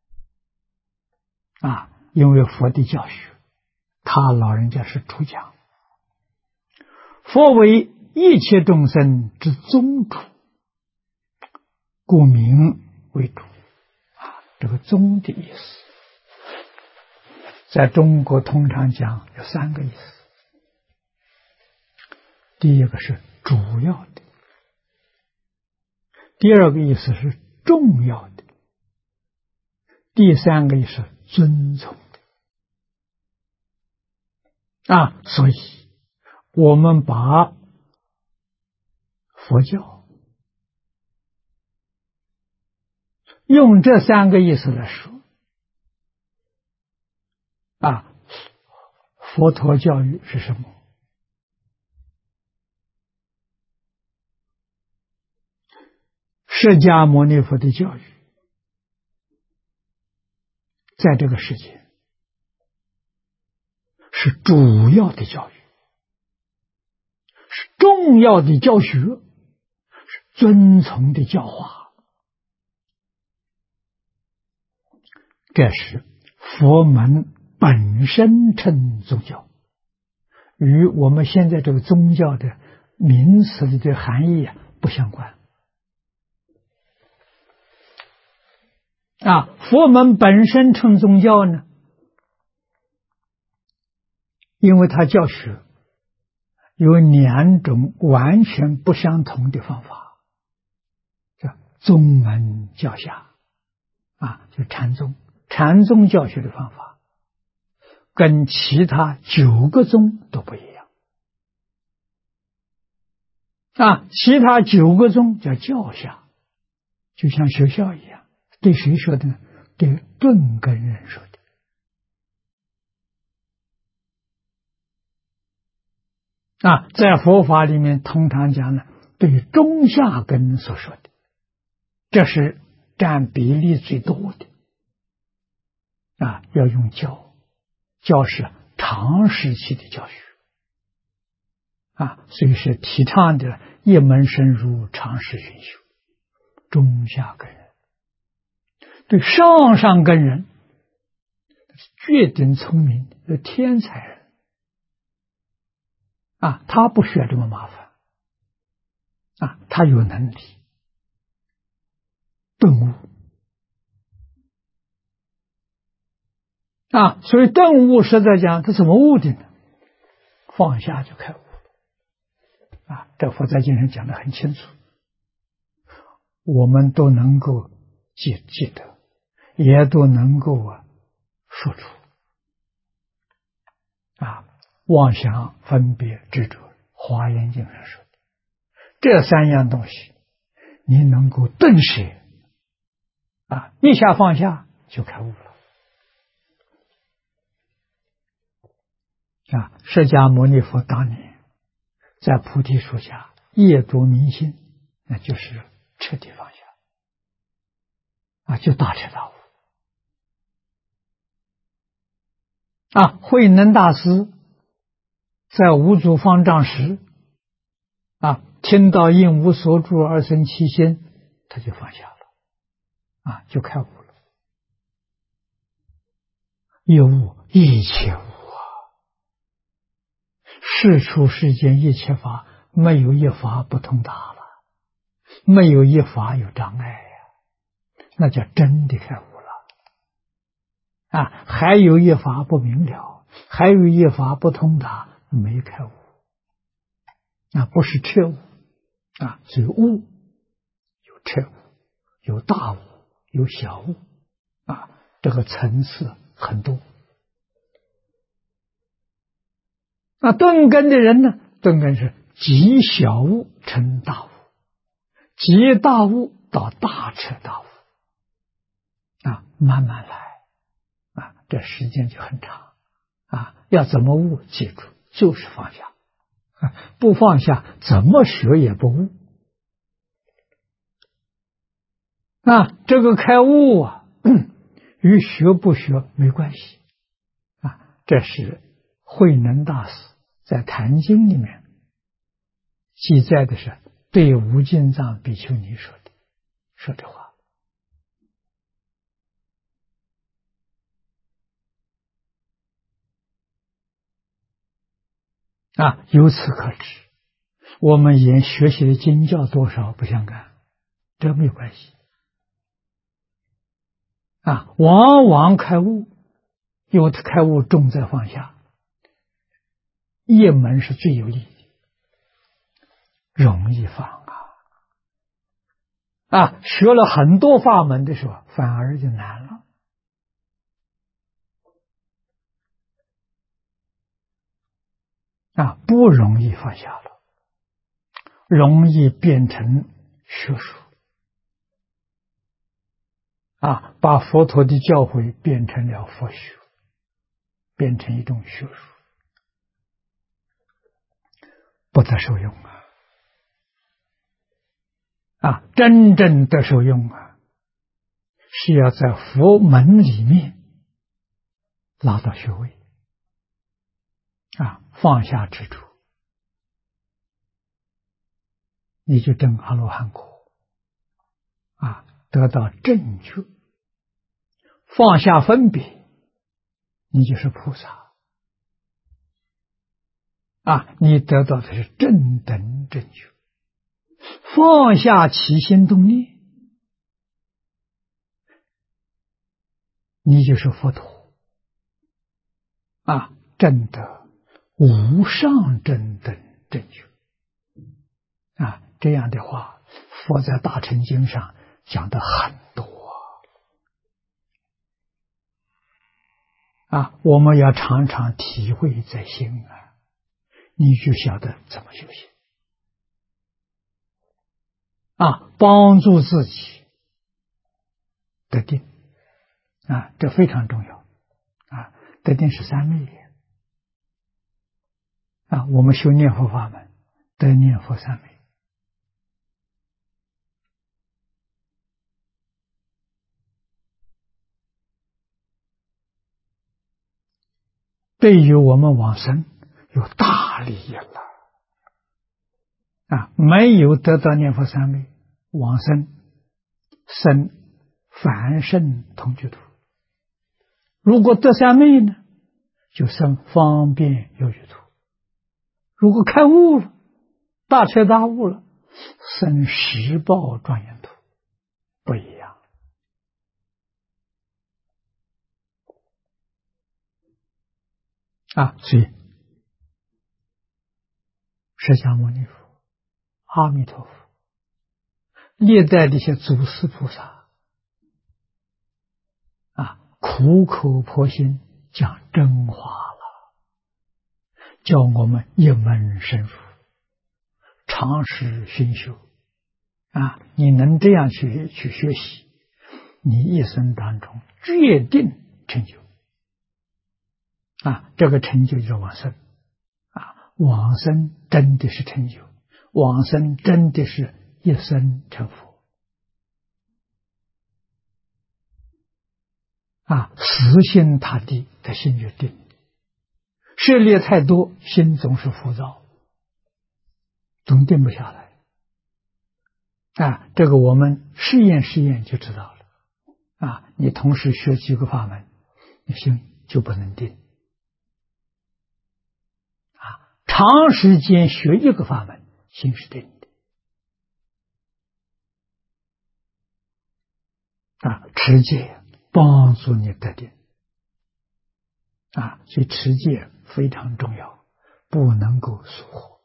因为佛的教学，他老人家是主讲，佛为一切众生之宗主，故名为主这个宗的意思在中国通常讲有3个意思。第一个是主要的，第二个意思是重要的，第3个意思是尊崇的所以我们把佛教用这3个意思来说佛陀教育是什么？释迦牟尼佛的教育在这个世界是主要的教育，是重要的教学，是尊崇的教化。这是佛门本身称宗教，与我们现在这个宗教的名词的含义不相关佛门本身称宗教呢，因为它教学有2种完全不相同的方法，叫宗门教下就禅宗。禅宗教学的方法跟其他9个宗都不一样其他9个宗叫教下，就像学校一样，对谁说的呢？对顿根人说的在佛法里面通常讲呢，对中下根所说的，这是占比例最多的要用教是长时期的教学所以是提倡的一门深入，长时熏修中下根人，对上上根人绝顶聪明的天才人啊，他不需要这么麻烦啊，他有能力顿悟啊，所以顿悟实在讲，他怎么悟的呢？放下就开悟了啊！这佛在经上讲得很清楚，我们都能够记得，也都能够说出啊。妄想、分别、执着，华严经上说的这三样东西，你能够顿舍啊，一下放下就开悟了。啊，释迦牟尼佛当年在菩提树下夜读明心，那就是彻底放下啊，就大彻大悟啊。慧能大师在五祖方丈时啊，听到应无所住而生其心，他就放下了啊，就开悟了。一悟一切悟。世出世间一切法，没有一法不通达了，没有一法有障碍呀，那叫真的开悟了啊！还有一法不明了，还有一法不通达，没开悟啊，不是彻悟啊。所以悟有彻悟，有大悟，有小悟啊，这个层次很多。那顿根的人呢？顿根是极小悟成大悟，极大悟到大彻大悟啊，慢慢来啊，这时间就很长啊。要怎么悟？记住，就是放下啊，不放下怎么学也不悟啊。这个开悟啊，与学不学没关系啊。这是慧能大师在《坛经》里面记载的是对无尽藏比丘尼说的话啊。由此可知，我们研学习的经教多少不相干，这没有关系啊。往往开悟，有的开悟重在放下，一门是最有利的，容易放啊，学了很多法门的时候，反而就难了啊，不容易放下了，容易变成学术啊，把佛陀的教诲变成了佛学，变成一种学术，不得受用啊！真正得受用啊，是要在佛门里面拿到学位啊，放下执着，你就证阿罗汉果啊，得到正觉，放下分别，你就是菩萨啊，你得到的是正等正觉。放下起心动念，你就是佛陀啊，证得无上正等正觉啊。这样的话，佛在大乘经上讲的很多啊，我们要常常体会在心啊，你就晓得怎么修行啊，帮助自己得定啊，这非常重要啊。得定是三昧啊，我们修念佛法门得念佛三昧。对于我们往生有大利益了啊！没有得到念佛三昧，往生生凡圣同居土；如果得三昧呢，就生方便有余土；如果开悟了，大彻大悟了，生十报庄严土，不一样。所以释迦牟尼佛、阿弥陀佛、历代这些祖师菩萨苦口婆心讲真话了，叫我们一门深入，长时熏修你能这样去学习，你一生当中决定成就这个成就就是往生往生真的是成就，往生真的是一生成佛死心塌地的心就定，涉猎太多，心总是浮躁，总定不下来这个我们试验就知道了你同时学几个法门，你心就不能定长时间学一个法门，心是定的持戒帮助你得定所以持戒非常重要，不能够疏忽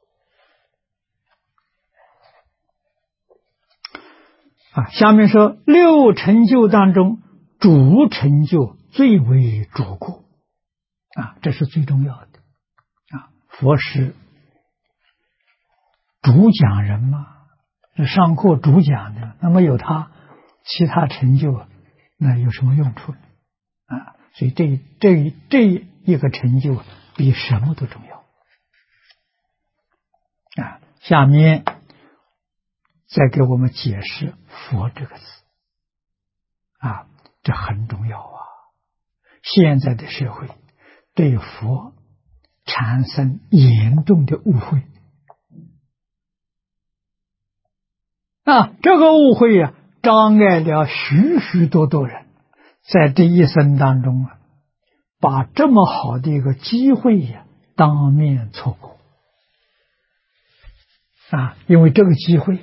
下面说六成就当中，主成就最为主过这是最重要的佛是主讲人嘛，上课主讲的，那么有他其他成就那有什么用处呢所以这一个成就比什么都重要下面再给我们解释佛这个字这很重要现在的社会对佛产生严重的误会这个误会障碍了许许多多人在这一生当中把这么好的一个机会当面错过因为这个机会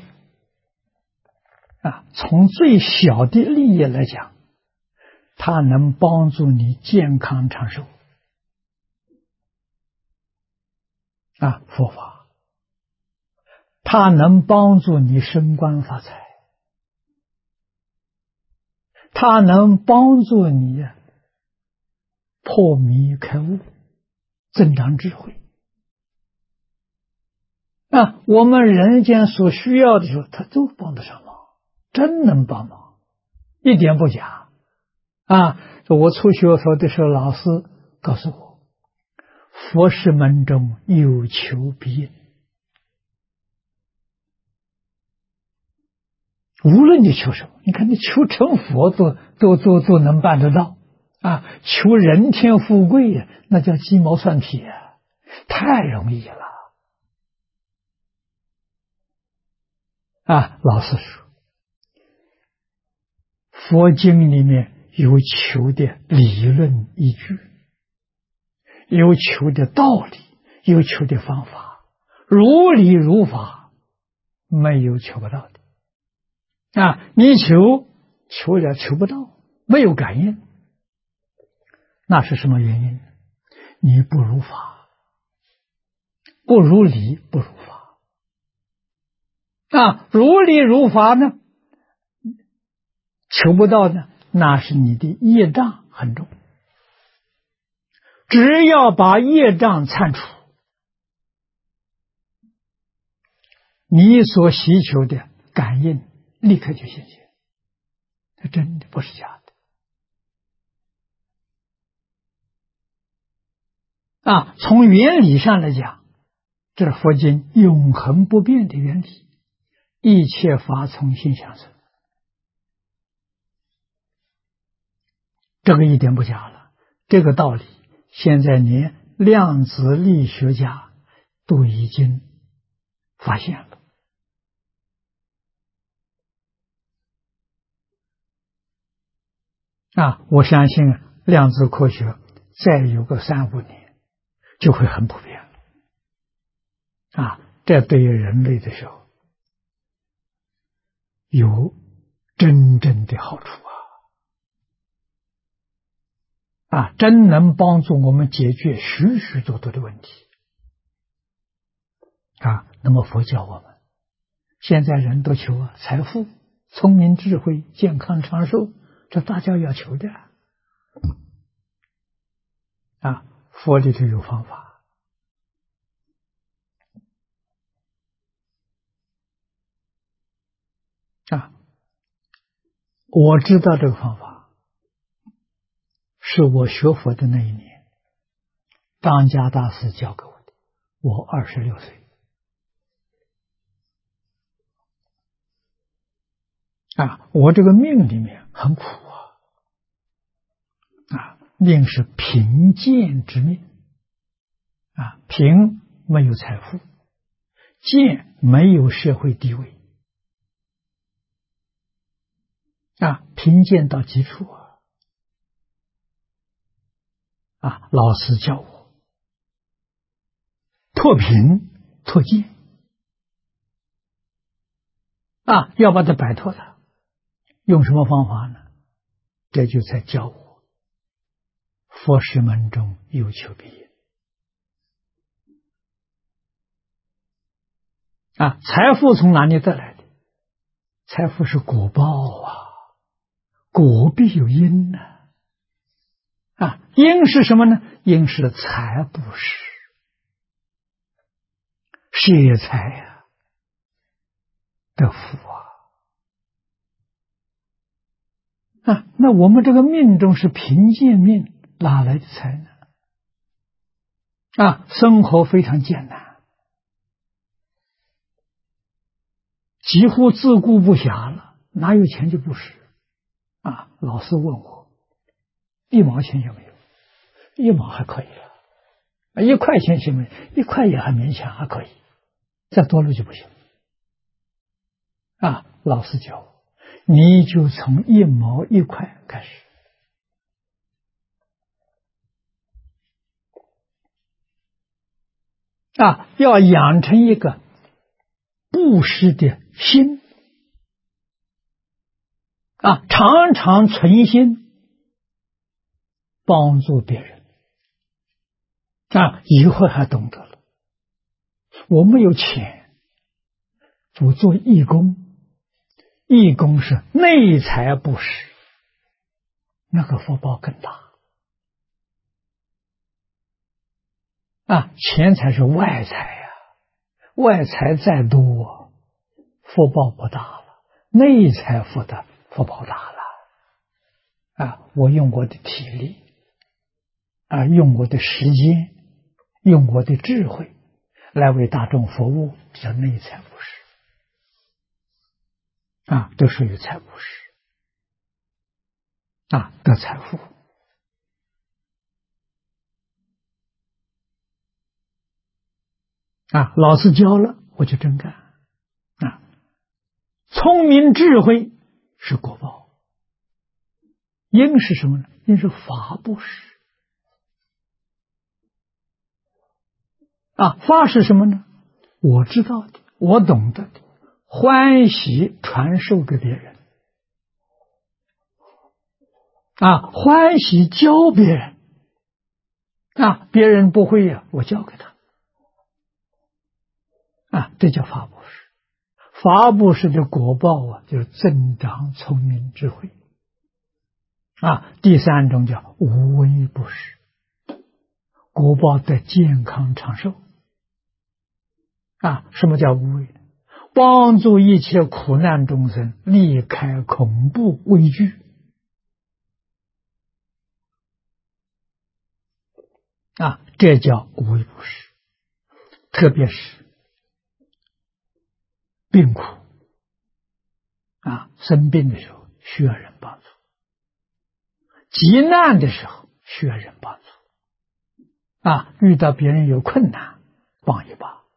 从最小的利益来讲，它能帮助你健康长寿佛法，它能帮助你升官发财，它能帮助你破迷开悟，增长智慧我们人间所需要的时候，它都帮得上忙，真能帮忙，一点不假我初学佛的时候，老师告诉我，佛事门中有求必应，无论你求什么，你看你求成佛都能办得到求人天富贵那叫鸡毛蒜皮太容易了老师说，佛经里面有求的理论依据，有求的道理，有求的方法，如理如法，没有求不到的你求了求不到，没有感应，那是什么原因？你不如法，不如理，不如法如理如法呢，求不到呢，那是你的业障很重，只要把业障铲除，你所希求的感应立刻就现前，这真的不是假的从原理上来讲，这是佛经永恒不变的原理，一切法从心想生，这个一点不假了。这个道理现在连量子力学家都已经发现了我相信量子科学再有个3-5年就会很普遍了。这对于人类的时候有真正的好处真能帮助我们解决许许多多的问题那么佛教我们现在人都求财富、聪明、智慧、健康、长寿，这大家要求的佛里头有方法我知道这个方法是我学佛的那一年当家大师教给我的，我26岁我这个命里面很苦命是贫贱之命贫没有财富，贱没有社会地位贫贱到极处老师教我脱贫脱贱要把它摆脱它，用什么方法呢？这就在教我佛事门中有求必应财富从哪里得来的？财富是果报果必有因因是什么呢？因是财布施，舍财得福那我们这个命中是贫贱命，哪来的财呢？生活非常艰难，几乎自顾不暇了，哪有钱就布施老师问我1毛钱有没有？1毛还可以了，1块钱行没有？1块也还勉强还可以，再多了就不行老师教我，你就从1毛1块开始要养成一个布施的心常常存心帮助别人以后还懂得了，我没有钱，我做义工，义工是内财布施，那个福报更大钱财是外财外财再多福报不大了，内财福报大了我用我的体力用我的时间，用我的智慧来为大众服务，叫内财布施都属于财布施得财富老师教了我就真干聪明智慧是果报，因是什么呢？因是法布施法是什么呢？我知道的，我懂得的，欢喜传授给别人欢喜教别人别人不会我教给他这叫法布施。法布施的果报就是增长聪明智慧第3种叫无为布施，果报得健康长寿什么叫无为？帮助一切苦难众生离开恐怖畏惧这叫无为布施。特别是病苦生病的时候需要人帮助，急难的时候需要人帮助遇到别人有困难帮一把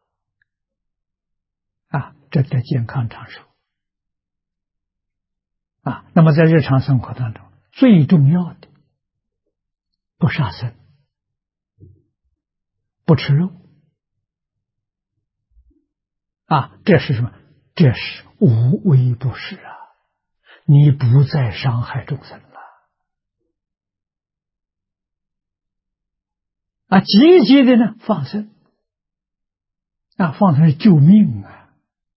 这得健康长寿那么在日常生活当中， 最重要的，不杀生，不吃肉啊，这是什么？这是无微不至啊！你不再伤害众生了啊！积极的呢，放生啊，放生是救命啊！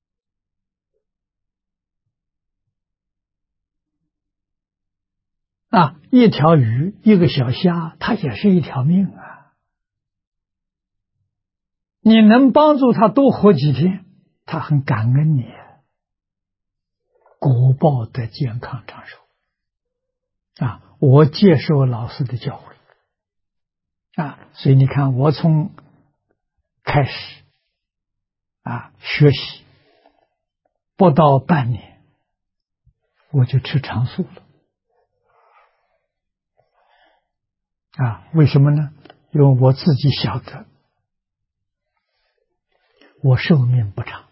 啊，一条鱼，一个小虾，它也是一条命啊！你能帮助它多活几天，它很感恩你，果报的健康长寿啊！我接受老师的教诲啊，所以你看，我从开始啊学习不到半年，我就吃长素了啊！为什么呢？因为我自己晓得，我寿命不长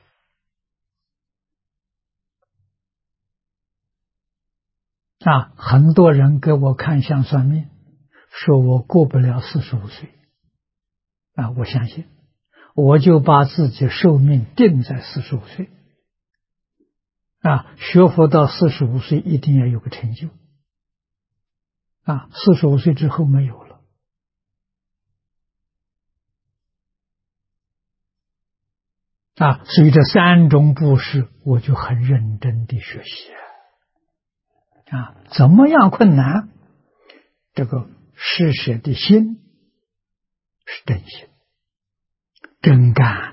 啊！很多人给我看相算命，说我过不了45岁啊！我相信，我就把自己寿命定在45岁啊！学佛到45岁一定要有个成就啊！45岁之后没有了啊！所以这3种布施，我就很认真地学习啊！怎么样困难？这个施舍的心是真心，真干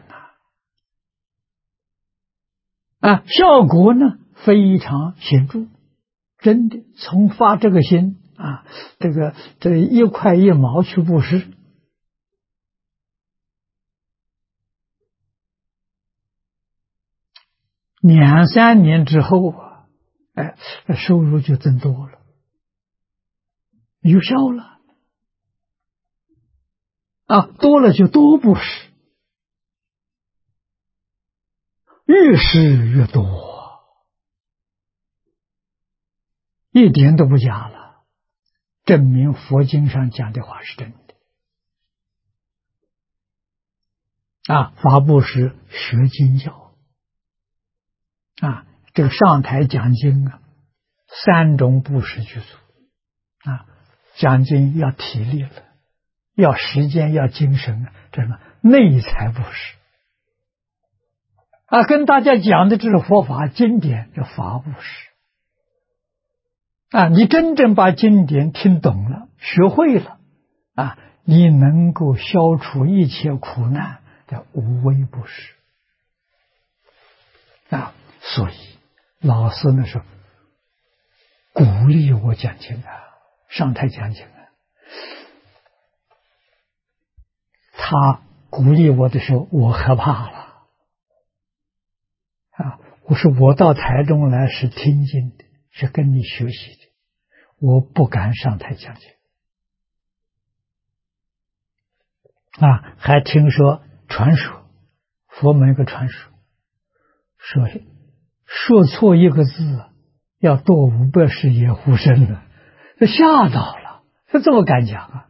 啊！效果呢非常显著，真的从发这个心啊，这1块1毛去布施，2、3年之后啊，收入就增多了，有效了啊，多了就多布施，越施越多，一点都不假了，证明佛经上讲的话是真的啊！法布施学经教啊，这个上台讲经啊，3种布施去做啊，讲经要体力了，要时间，要精神啊，这什么内财布施啊，跟大家讲的这是佛法经典，这法布施啊，你真正把经典听懂了，学会了啊，你能够消除一切苦难的无微不施啊，所以老师那时候鼓励我讲经啊，上台讲经啊，他鼓励我的时候，我害怕了啊！我说我到台中来是听经的，是跟你学习的，我不敢上台讲经啊！还听说传说，佛门有个传说，说错一个字要堕500世野护身了，这吓到了，这么敢讲啊！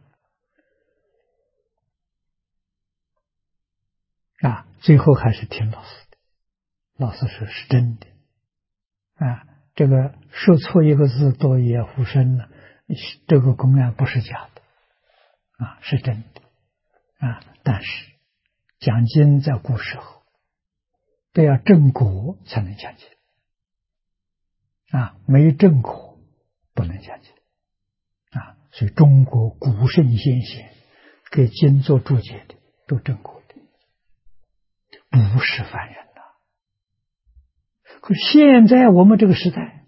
啊，最后还是听老师的，老师说是真的啊，这个说错一个字堕野护身了，这个公案不是假的啊，是真的啊。但是讲经在古时候都要正果才能讲经啊，没正果不能讲经啊。所以中国古圣先贤给经做注解的都正果的，不是凡人的。可是现在我们这个时代，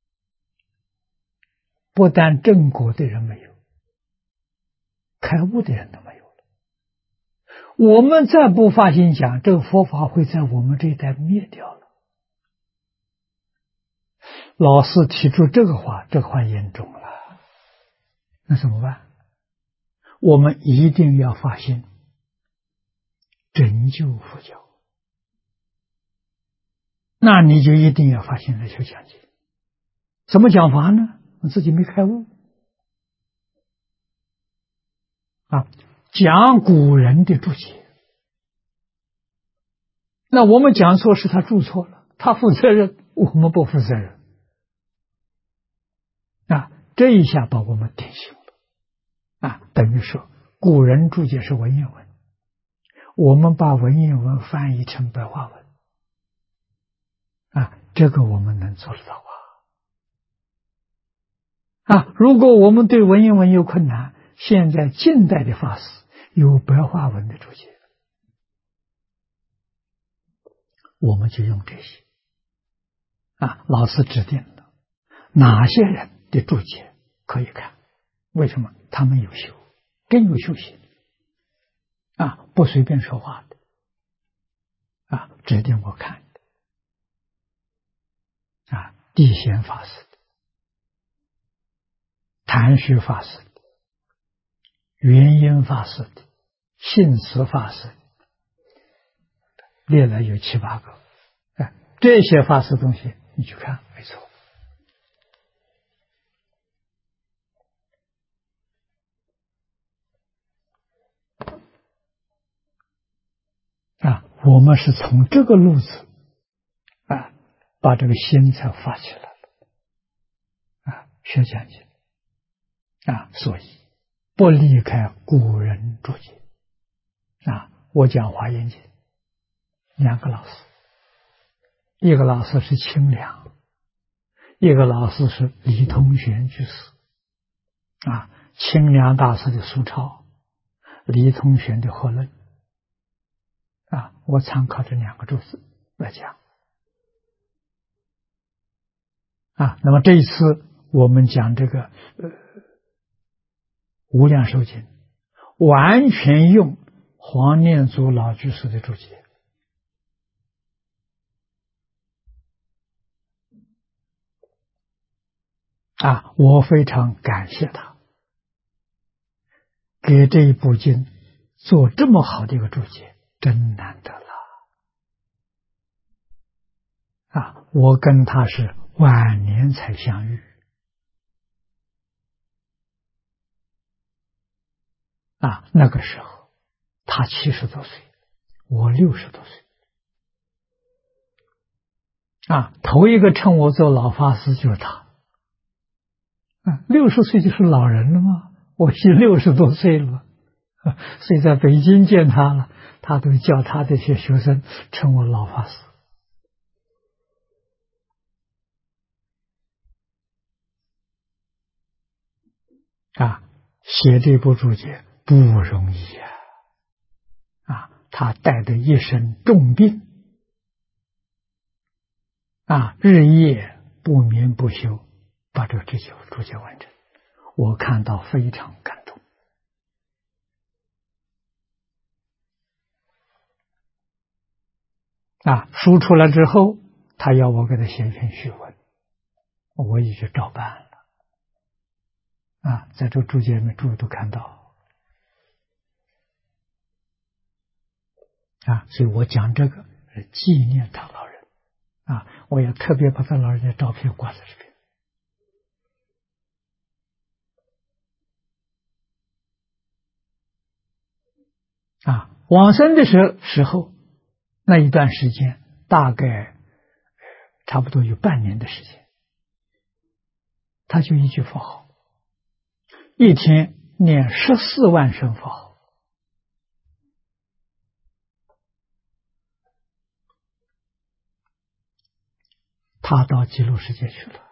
不但正果的人没有，开悟的人都没有了。我们再不发心讲，这个佛法会在我们这一代灭掉了。老师提出这个话，这个话严重了，那怎么办？我们一定要发心拯救佛教，那你就一定要发心来修讲经。怎么讲法呢？自己没开悟啊，讲古人的注解。那我们讲错是他注错了，他负责任，我们不负责任。啊，这一下把我们点醒了。啊，等于说古人注解是文言文，我们把文言文翻译成白话文。啊，这个我们能做得到啊！如果我们对文言文有困难，现在近代的法师有白话文的注解，我们就用这些。啊，老师指定了哪些人的注解可以看，为什么？他们有修，真有修行啊，不随便说话的啊，指定我看的啊，地贤法师的、谭旭法师的、元音法师的、信慈法师的，列了有7、8个。哎，这些法师东西你去看，没错。啊，我们是从这个路子啊，把这个心才发起来了啊，学讲经啊，所以不离开古人注解啊。我讲华严经，2个老师，一个老师是清凉，一个老师是李通玄居士啊。清凉大师的苏钞，李通玄的和论啊，我参考这2个注释来讲啊。那么这一次我们讲这个无量寿经，完全用黄念祖老居士的注解啊，我非常感谢他给这一部经做这么好的一个注解，真难得了啊！我跟他是晚年才相遇啊，那个时候他70多岁，我60多岁啊，头一个称我做老法师就是他啊，60岁就是老人了吗？我已经60多岁了，所以在北京见他了，他都叫他这些学生称我老法师啊。写这部注解不容易啊，他带着一身重病啊，日夜不眠不休把这个注解完成，我看到非常感动啊。书出来之后，他要我给他写一篇序文，我也就照办了啊。在这个注解里面，诸位都看到啊，所以我讲这个是纪念他老人啊，我也特别把他老人家照片挂在这边啊。往生的时候那一段时间，大概差不多有半年的时间，他就一句佛号，一天念14万声佛号。他到极乐世界去了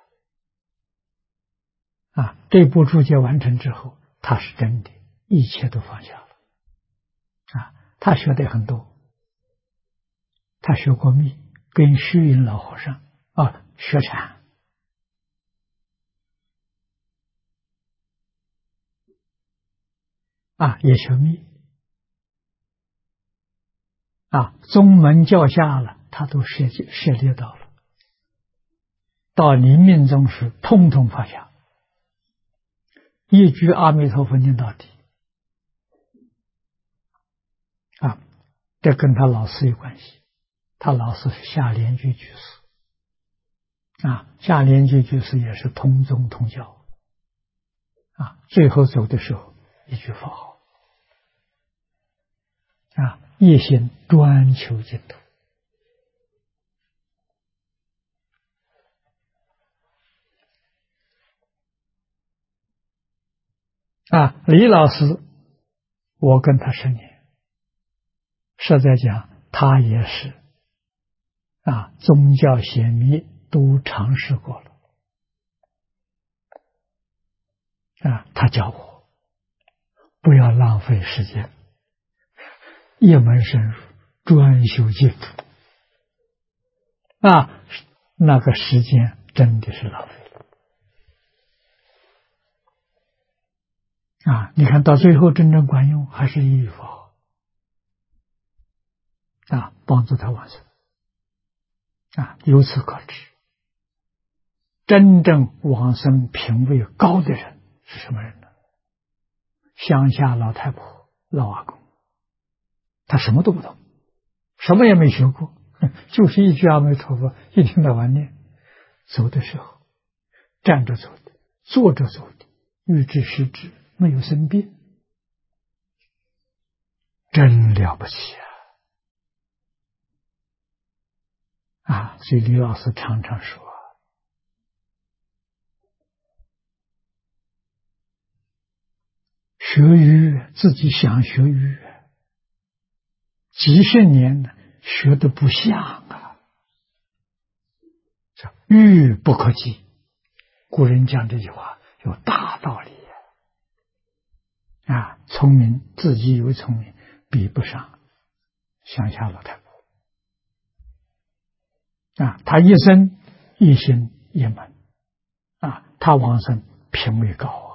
啊！这部注解完成之后，他是真的一切都放下了啊！他学的很多，他学过密，跟虚云老和尚啊学禅啊，也学密啊，宗门教下了，他都涉猎到了。到临命终时，通通放下，一句阿弥陀佛念到底啊！这跟他老师有关系，他老师是夏莲居居士啊，夏莲居居士也是通宗通教啊，最后走的时候一句佛号一心专求净土。李老师，我跟他10年，实在讲，他也是宗教显密都尝试过了他教我不要浪费时间，一门深入，专修净土那个时间真的是浪费你看到最后真正管用还是依法帮助他往生由此可知，真正往生品位高的人是什么人呢？乡下老太婆、老阿公，他什么都不懂，什么也没学过，就是一句阿弥陀佛，一天到晚念，走的时候站着走的，坐着走的，欲知时知，没有生病，真了不起所以李老师常常说学语自己想学语几十年了，学的不像欲不可及。古人讲这句话有大道理聪明自己以为聪明，比不上乡下老太婆他一生一心一门他往生品位高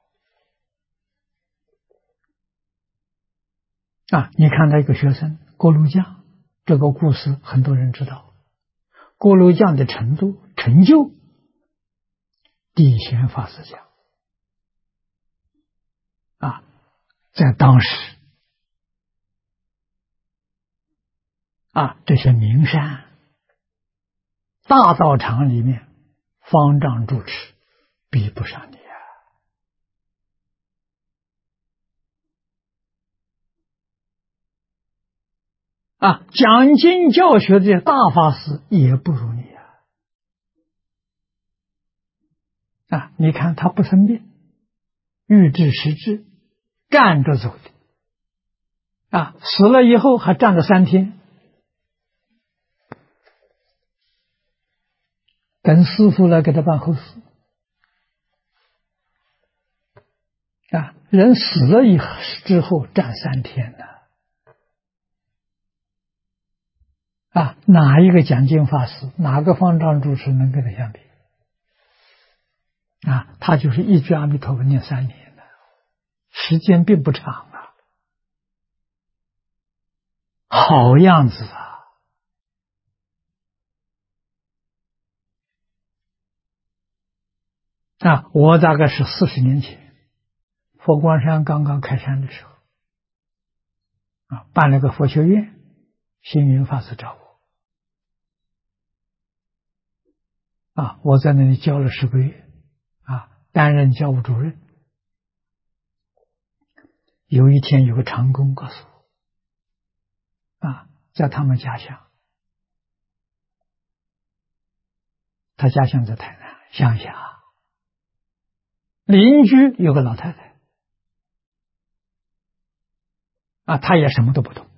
你看他一个学生锅炉匠，这个故事很多人知道。锅炉匠的程度成就，地显法师讲在当时这些名山大道场里面，方丈住持比不上你讲经教学的大法师也不如你你看他不生病，欲知时知，站着走的死了以后还站了3天，等师父来给他办后事人死了之后站3天呢哪一个讲经法师，哪个方丈住持能跟他相比他就是一句阿弥陀佛念3年了，时间并不长好样子我大概是40年前佛光山刚刚开山的时候办了个佛学院，星云法师找我在那里教了10个月担任教务主任。有一天有个长工告诉我在他们家乡，他家乡在台南乡下，邻居有个老太太她也什么都不懂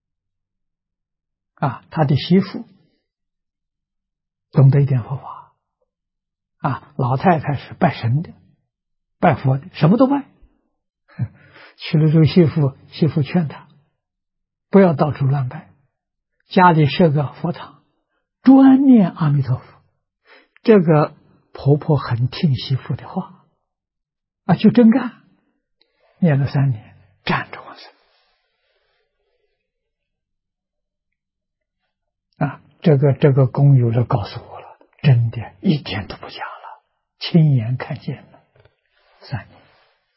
他的媳妇懂得一点佛法老太太是拜神的拜佛的，什么都拜娶了这个媳妇劝他不要到处乱拜，家里设个佛堂专念阿弥陀佛。这个婆婆很听媳妇的话就真干，念了3年，站着往生这个工友就告诉我了，真的一点都不假了，亲眼看见了3年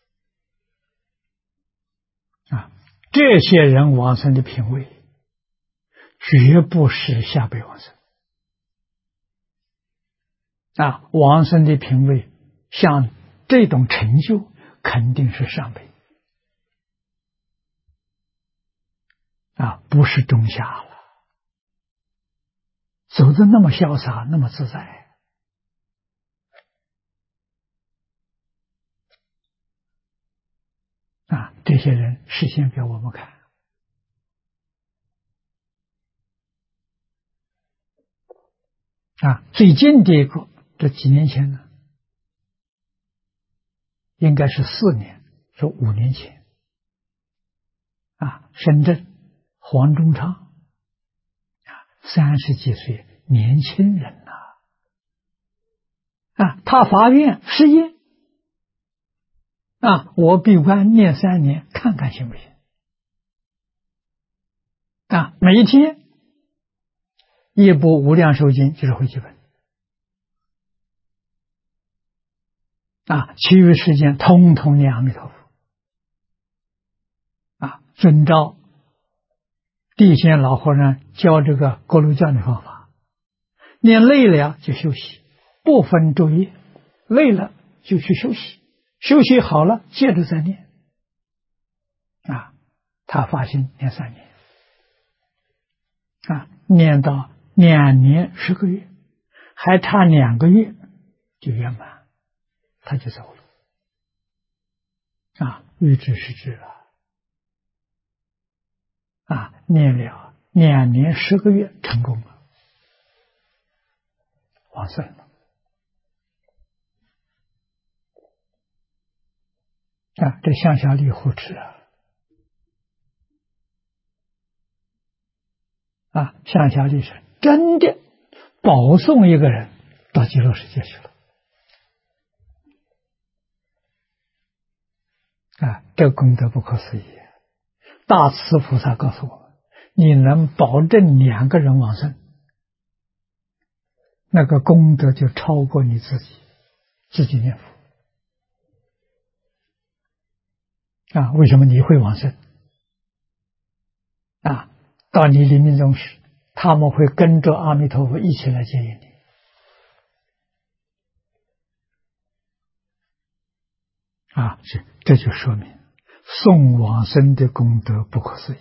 这些人往生的品位绝不是下辈往生往生的品位像这种成就肯定是上辈不是中下了，走得那么潇洒，那么自在。这些人实现给我们看。最近的一个，这几年前呢，应该是4年，是5年前。深圳黄忠昌30几岁年轻人他发愿誓愿我闭关念3年，看看行不行？每一天一部无量寿经就是回基本其余时间通通念阿弥陀佛遵照地仙老和尚教这个锅炉教的方法，念累了就休息，不分昼夜，累了就去休息，休息好了接着再念他发心念3年念到2年10个月，还差2个月就圆满，他就走了预知是知了念了2年10个月成功了，往生了这向下力护持向下力是真的保送一个人到极乐世界去了这个功德不可思议。大慈菩萨告诉我们，你能保证2个人往生，那个功德就超过你自己念佛为什么你会往生到你临命终时，他们会跟着阿弥陀佛一起来接引你这就说明送往生的功德不可思议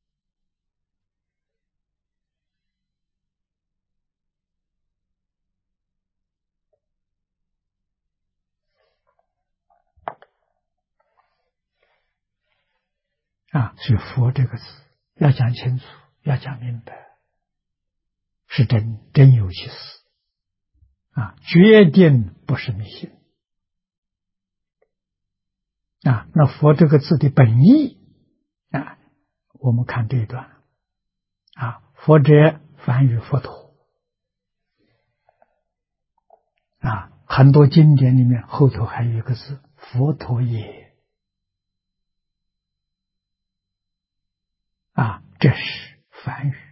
所以佛这个字要讲清楚，要讲明白，是真有其事决定不是迷信那佛这个字的本意我们看这一段佛者梵语佛陀很多经典里面后头还有一个字佛陀也这是梵语。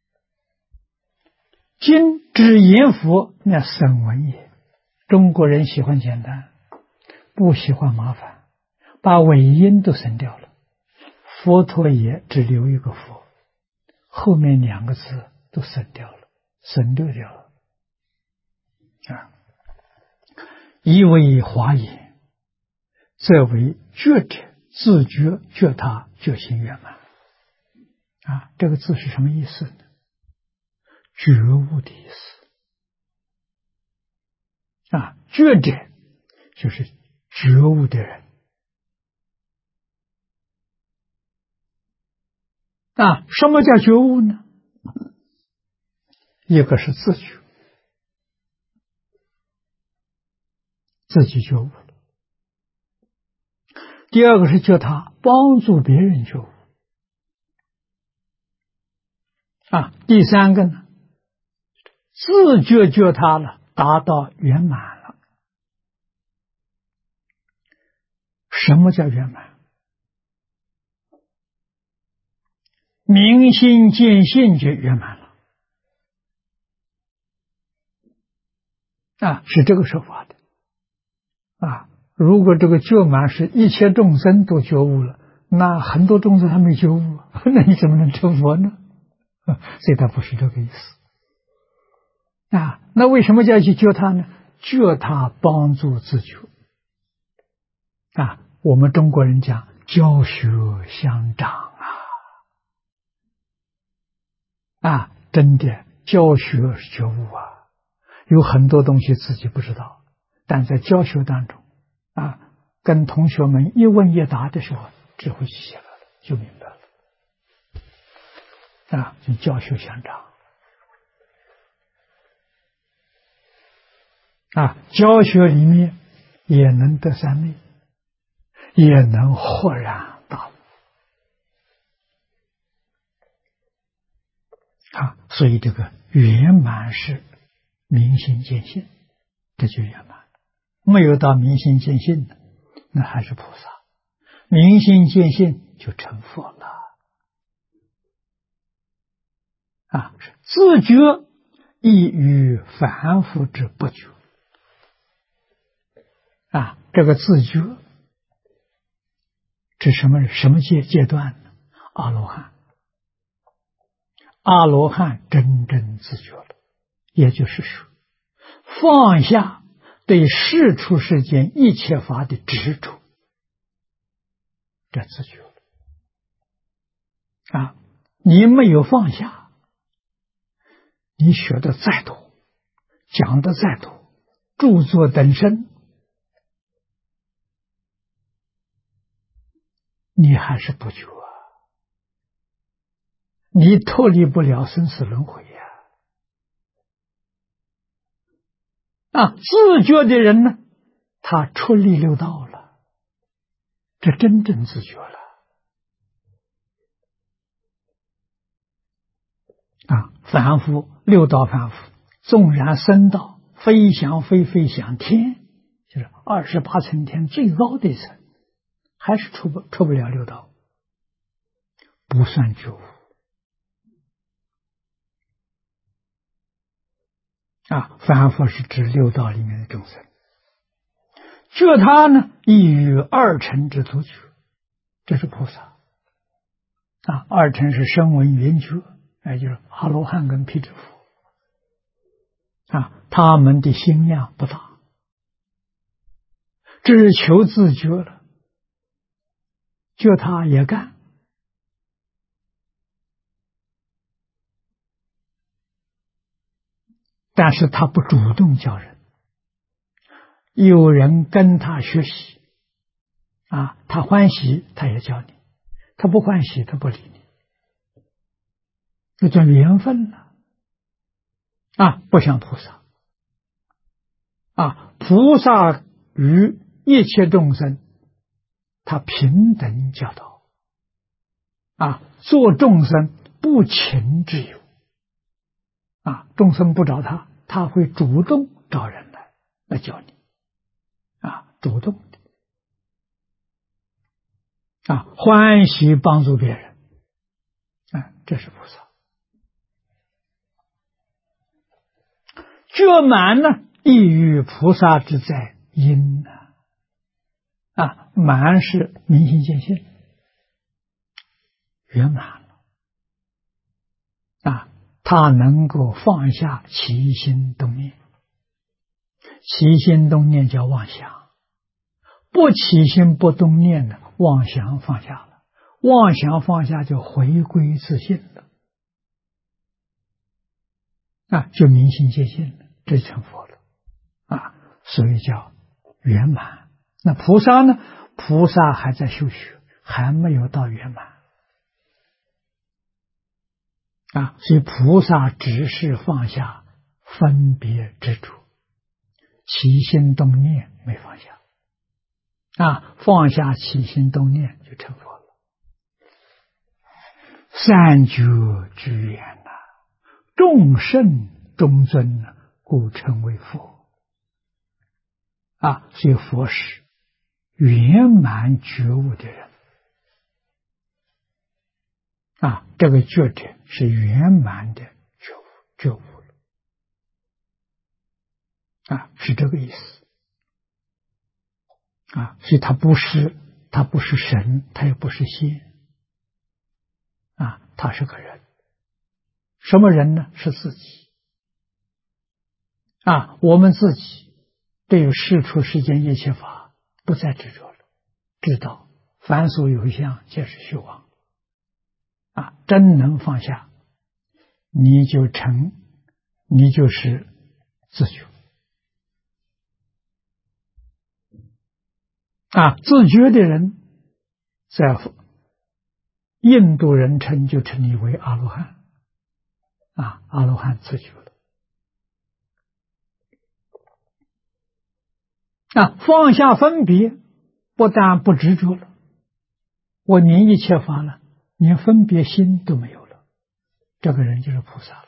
今之言佛，那声闻也。中国人喜欢简单，不喜欢麻烦，把尾音都省掉了。佛陀也只留一个佛，后面2个字都省掉了，省略掉了以为华严，则为觉者自觉觉他觉行圆满这个字是什么意思呢？觉悟的意思觉者就是觉悟的人什么叫觉悟呢？一个是自觉，自己觉悟了；第二个是觉他，帮助别人觉悟第三个呢，自觉觉他了，达到圆满了。什么叫圆满？明心见性就圆满了是这个说法的如果这个觉满是一切众生都觉悟了，那很多众生还没觉悟那你怎么能成佛呢？所以它不是这个意思那为什么叫去觉他呢？觉他帮助自觉我们中国人讲教学相长真的教学是觉悟啊，有很多东西自己不知道，但在教学当中跟同学们一问一答的时候，智慧就起来了，就明白了就教学相长教学里面也能得三昧，也能豁然大悟所以这个圆满是明心见性，这就圆满。没有到明心见性的，那还是菩萨。明心见性就成佛了自觉亦于凡夫之不觉这个自觉这什么阶段呢？阿罗汉。阿罗汉真正自觉了，也就是说放下对世出世间一切法的执着，这自觉了你没有放下，你学的再多，讲的再多，著作等身，你还是不觉你脱离不了生死轮回自觉的人呢，他出离六道了，这真正自觉了凡夫六道凡夫，纵然升到飞翔飞向天，就是28层天最高的一层，还是出不了六道，不算觉悟凡夫是指六道里面的众生，觉他呢亦于二乘之足觉，这是菩萨二乘是声闻缘觉，也就是阿罗汉跟辟支佛他们的心量不大，只求自觉了，觉他也干，但是他不主动教人，有人跟他学习他欢喜他也教你，他不欢喜他不理你，这叫缘分了不像菩萨菩萨与一切众生他平等教导做众生不请之友众生不找他，他会主动找人来教你主动的欢喜帮助别人这是菩萨。觉满呢亦于菩萨之在因满是明心见性，圆满了他能够放下起心动念，起心动念叫妄想，不起心不动念的妄想放下了，妄想放下就回归自信了就明心见性了，这就成佛了所以叫圆满。那菩萨呢？菩萨还在修学，还没有到圆满所以菩萨只是放下分别执着，起心动念没放下放下起心动念就成佛了。三觉具圆众圣中尊故称为佛所以佛是圆满觉悟的人这个觉者是圆满的觉悟了是这个意思所以他不是神，他也不是仙他是个人。什么人呢？是自己我们自己对于世出世间一切法不再执着了，知道凡所有相皆是虚妄真能放下， 你就成，你就是自觉。自觉的人，在印度人称就称你为阿罗汉。阿罗汉自觉了。放下分别，不但不执着了，我念一切法了，连分别心都没有了，这个人就是菩萨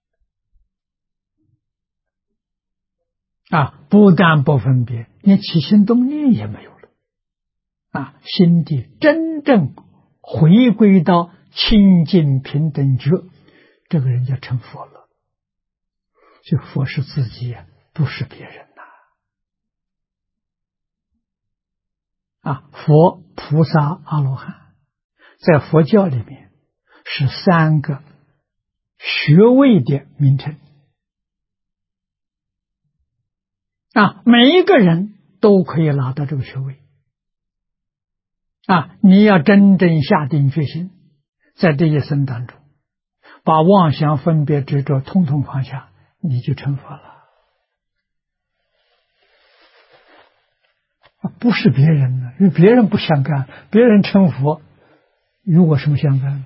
了。不但不分别，连起心动念也没有了。心地真正回归到清净平等觉，这个人就成佛了。就佛是自己，不是别人佛、菩萨、阿罗汉，在佛教里面是3个学位的名称。每一个人都可以拿到这个学位。你要真正下定决心，在这一生当中，把妄想分别执着统统放下，你就成佛了。不是别人的，与别人不相干，别人成佛，与我什么相干？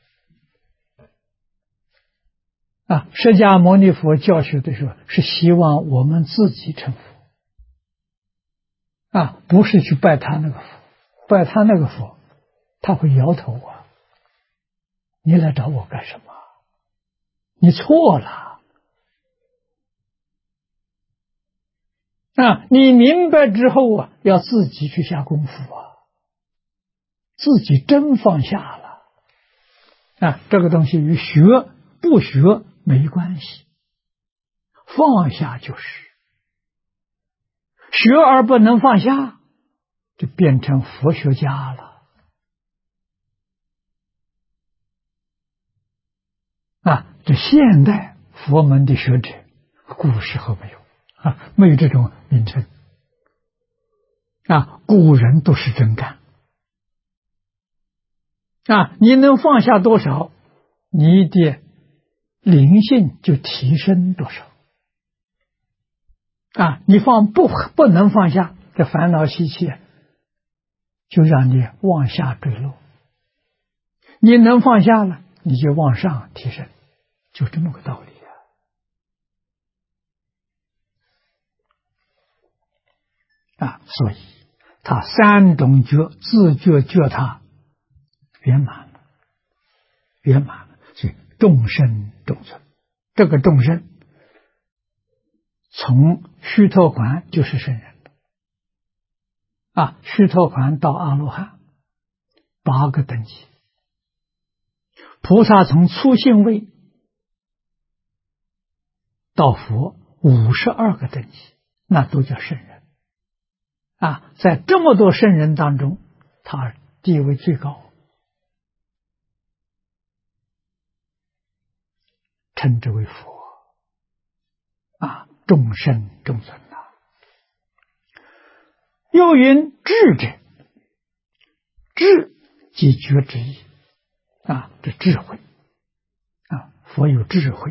释迦牟尼佛教学的时候，是希望我们自己成佛。不是去拜他那个佛，拜他那个佛，他会摇头你来找我干什么？你错了。你明白之后要自己去下功夫自己真放下了。这个东西与学不学没关系，放下就是。学而不能放下，就变成佛学家了。这现代佛门的学者，古时候没有没有这种名称。古人都是真干。你能放下多少，你的灵性就提升多少。你不能放下，这烦恼习气就让你往下坠落。你能放下了，你就往上提升，就这么个道理所以他3种觉，自觉觉他圆满了，所以众生众存。这个众生从须陀洹就是圣人须陀洹到阿罗汉8个等级，菩萨从初信位到佛52个等级，那都叫圣人在这么多圣人当中，他地位最高，称之为佛众生众存又云智者，智即觉之意这智慧佛有智慧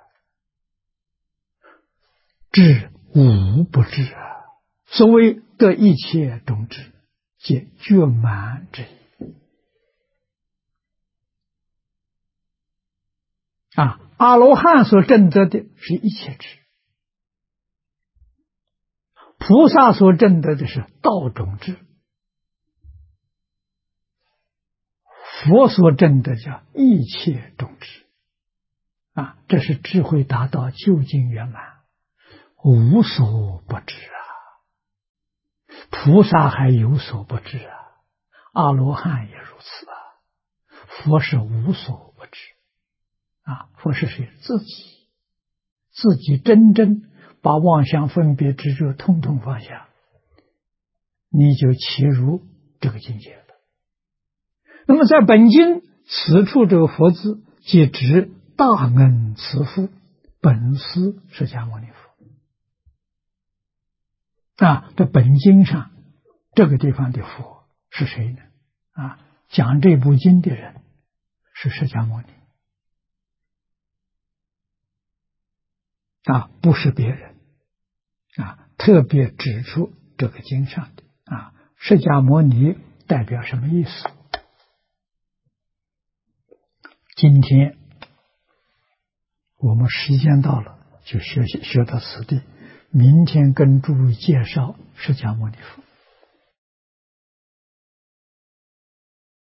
智无不智所谓得一切种智，皆觉满之意阿罗汉所证得的是一切智，菩萨所证得的是道种智，佛所证得叫一切种智这是智慧达到究竟圆满，无所不知菩萨还有所不知阿罗汉也如此佛是无所不知佛是谁？自己真正把妄想分别执着统统放下，你就契入这个境界了。那么在本经此处这个佛字，即指大恩慈父本师释迦牟尼佛这本经上这个地方的佛是谁呢？讲这部经的人是释迦牟尼不是别人特别指出这个经上的释迦牟尼代表什么意思？今天我们时间到了，就学到此地，明天跟诸位介绍释迦牟尼佛。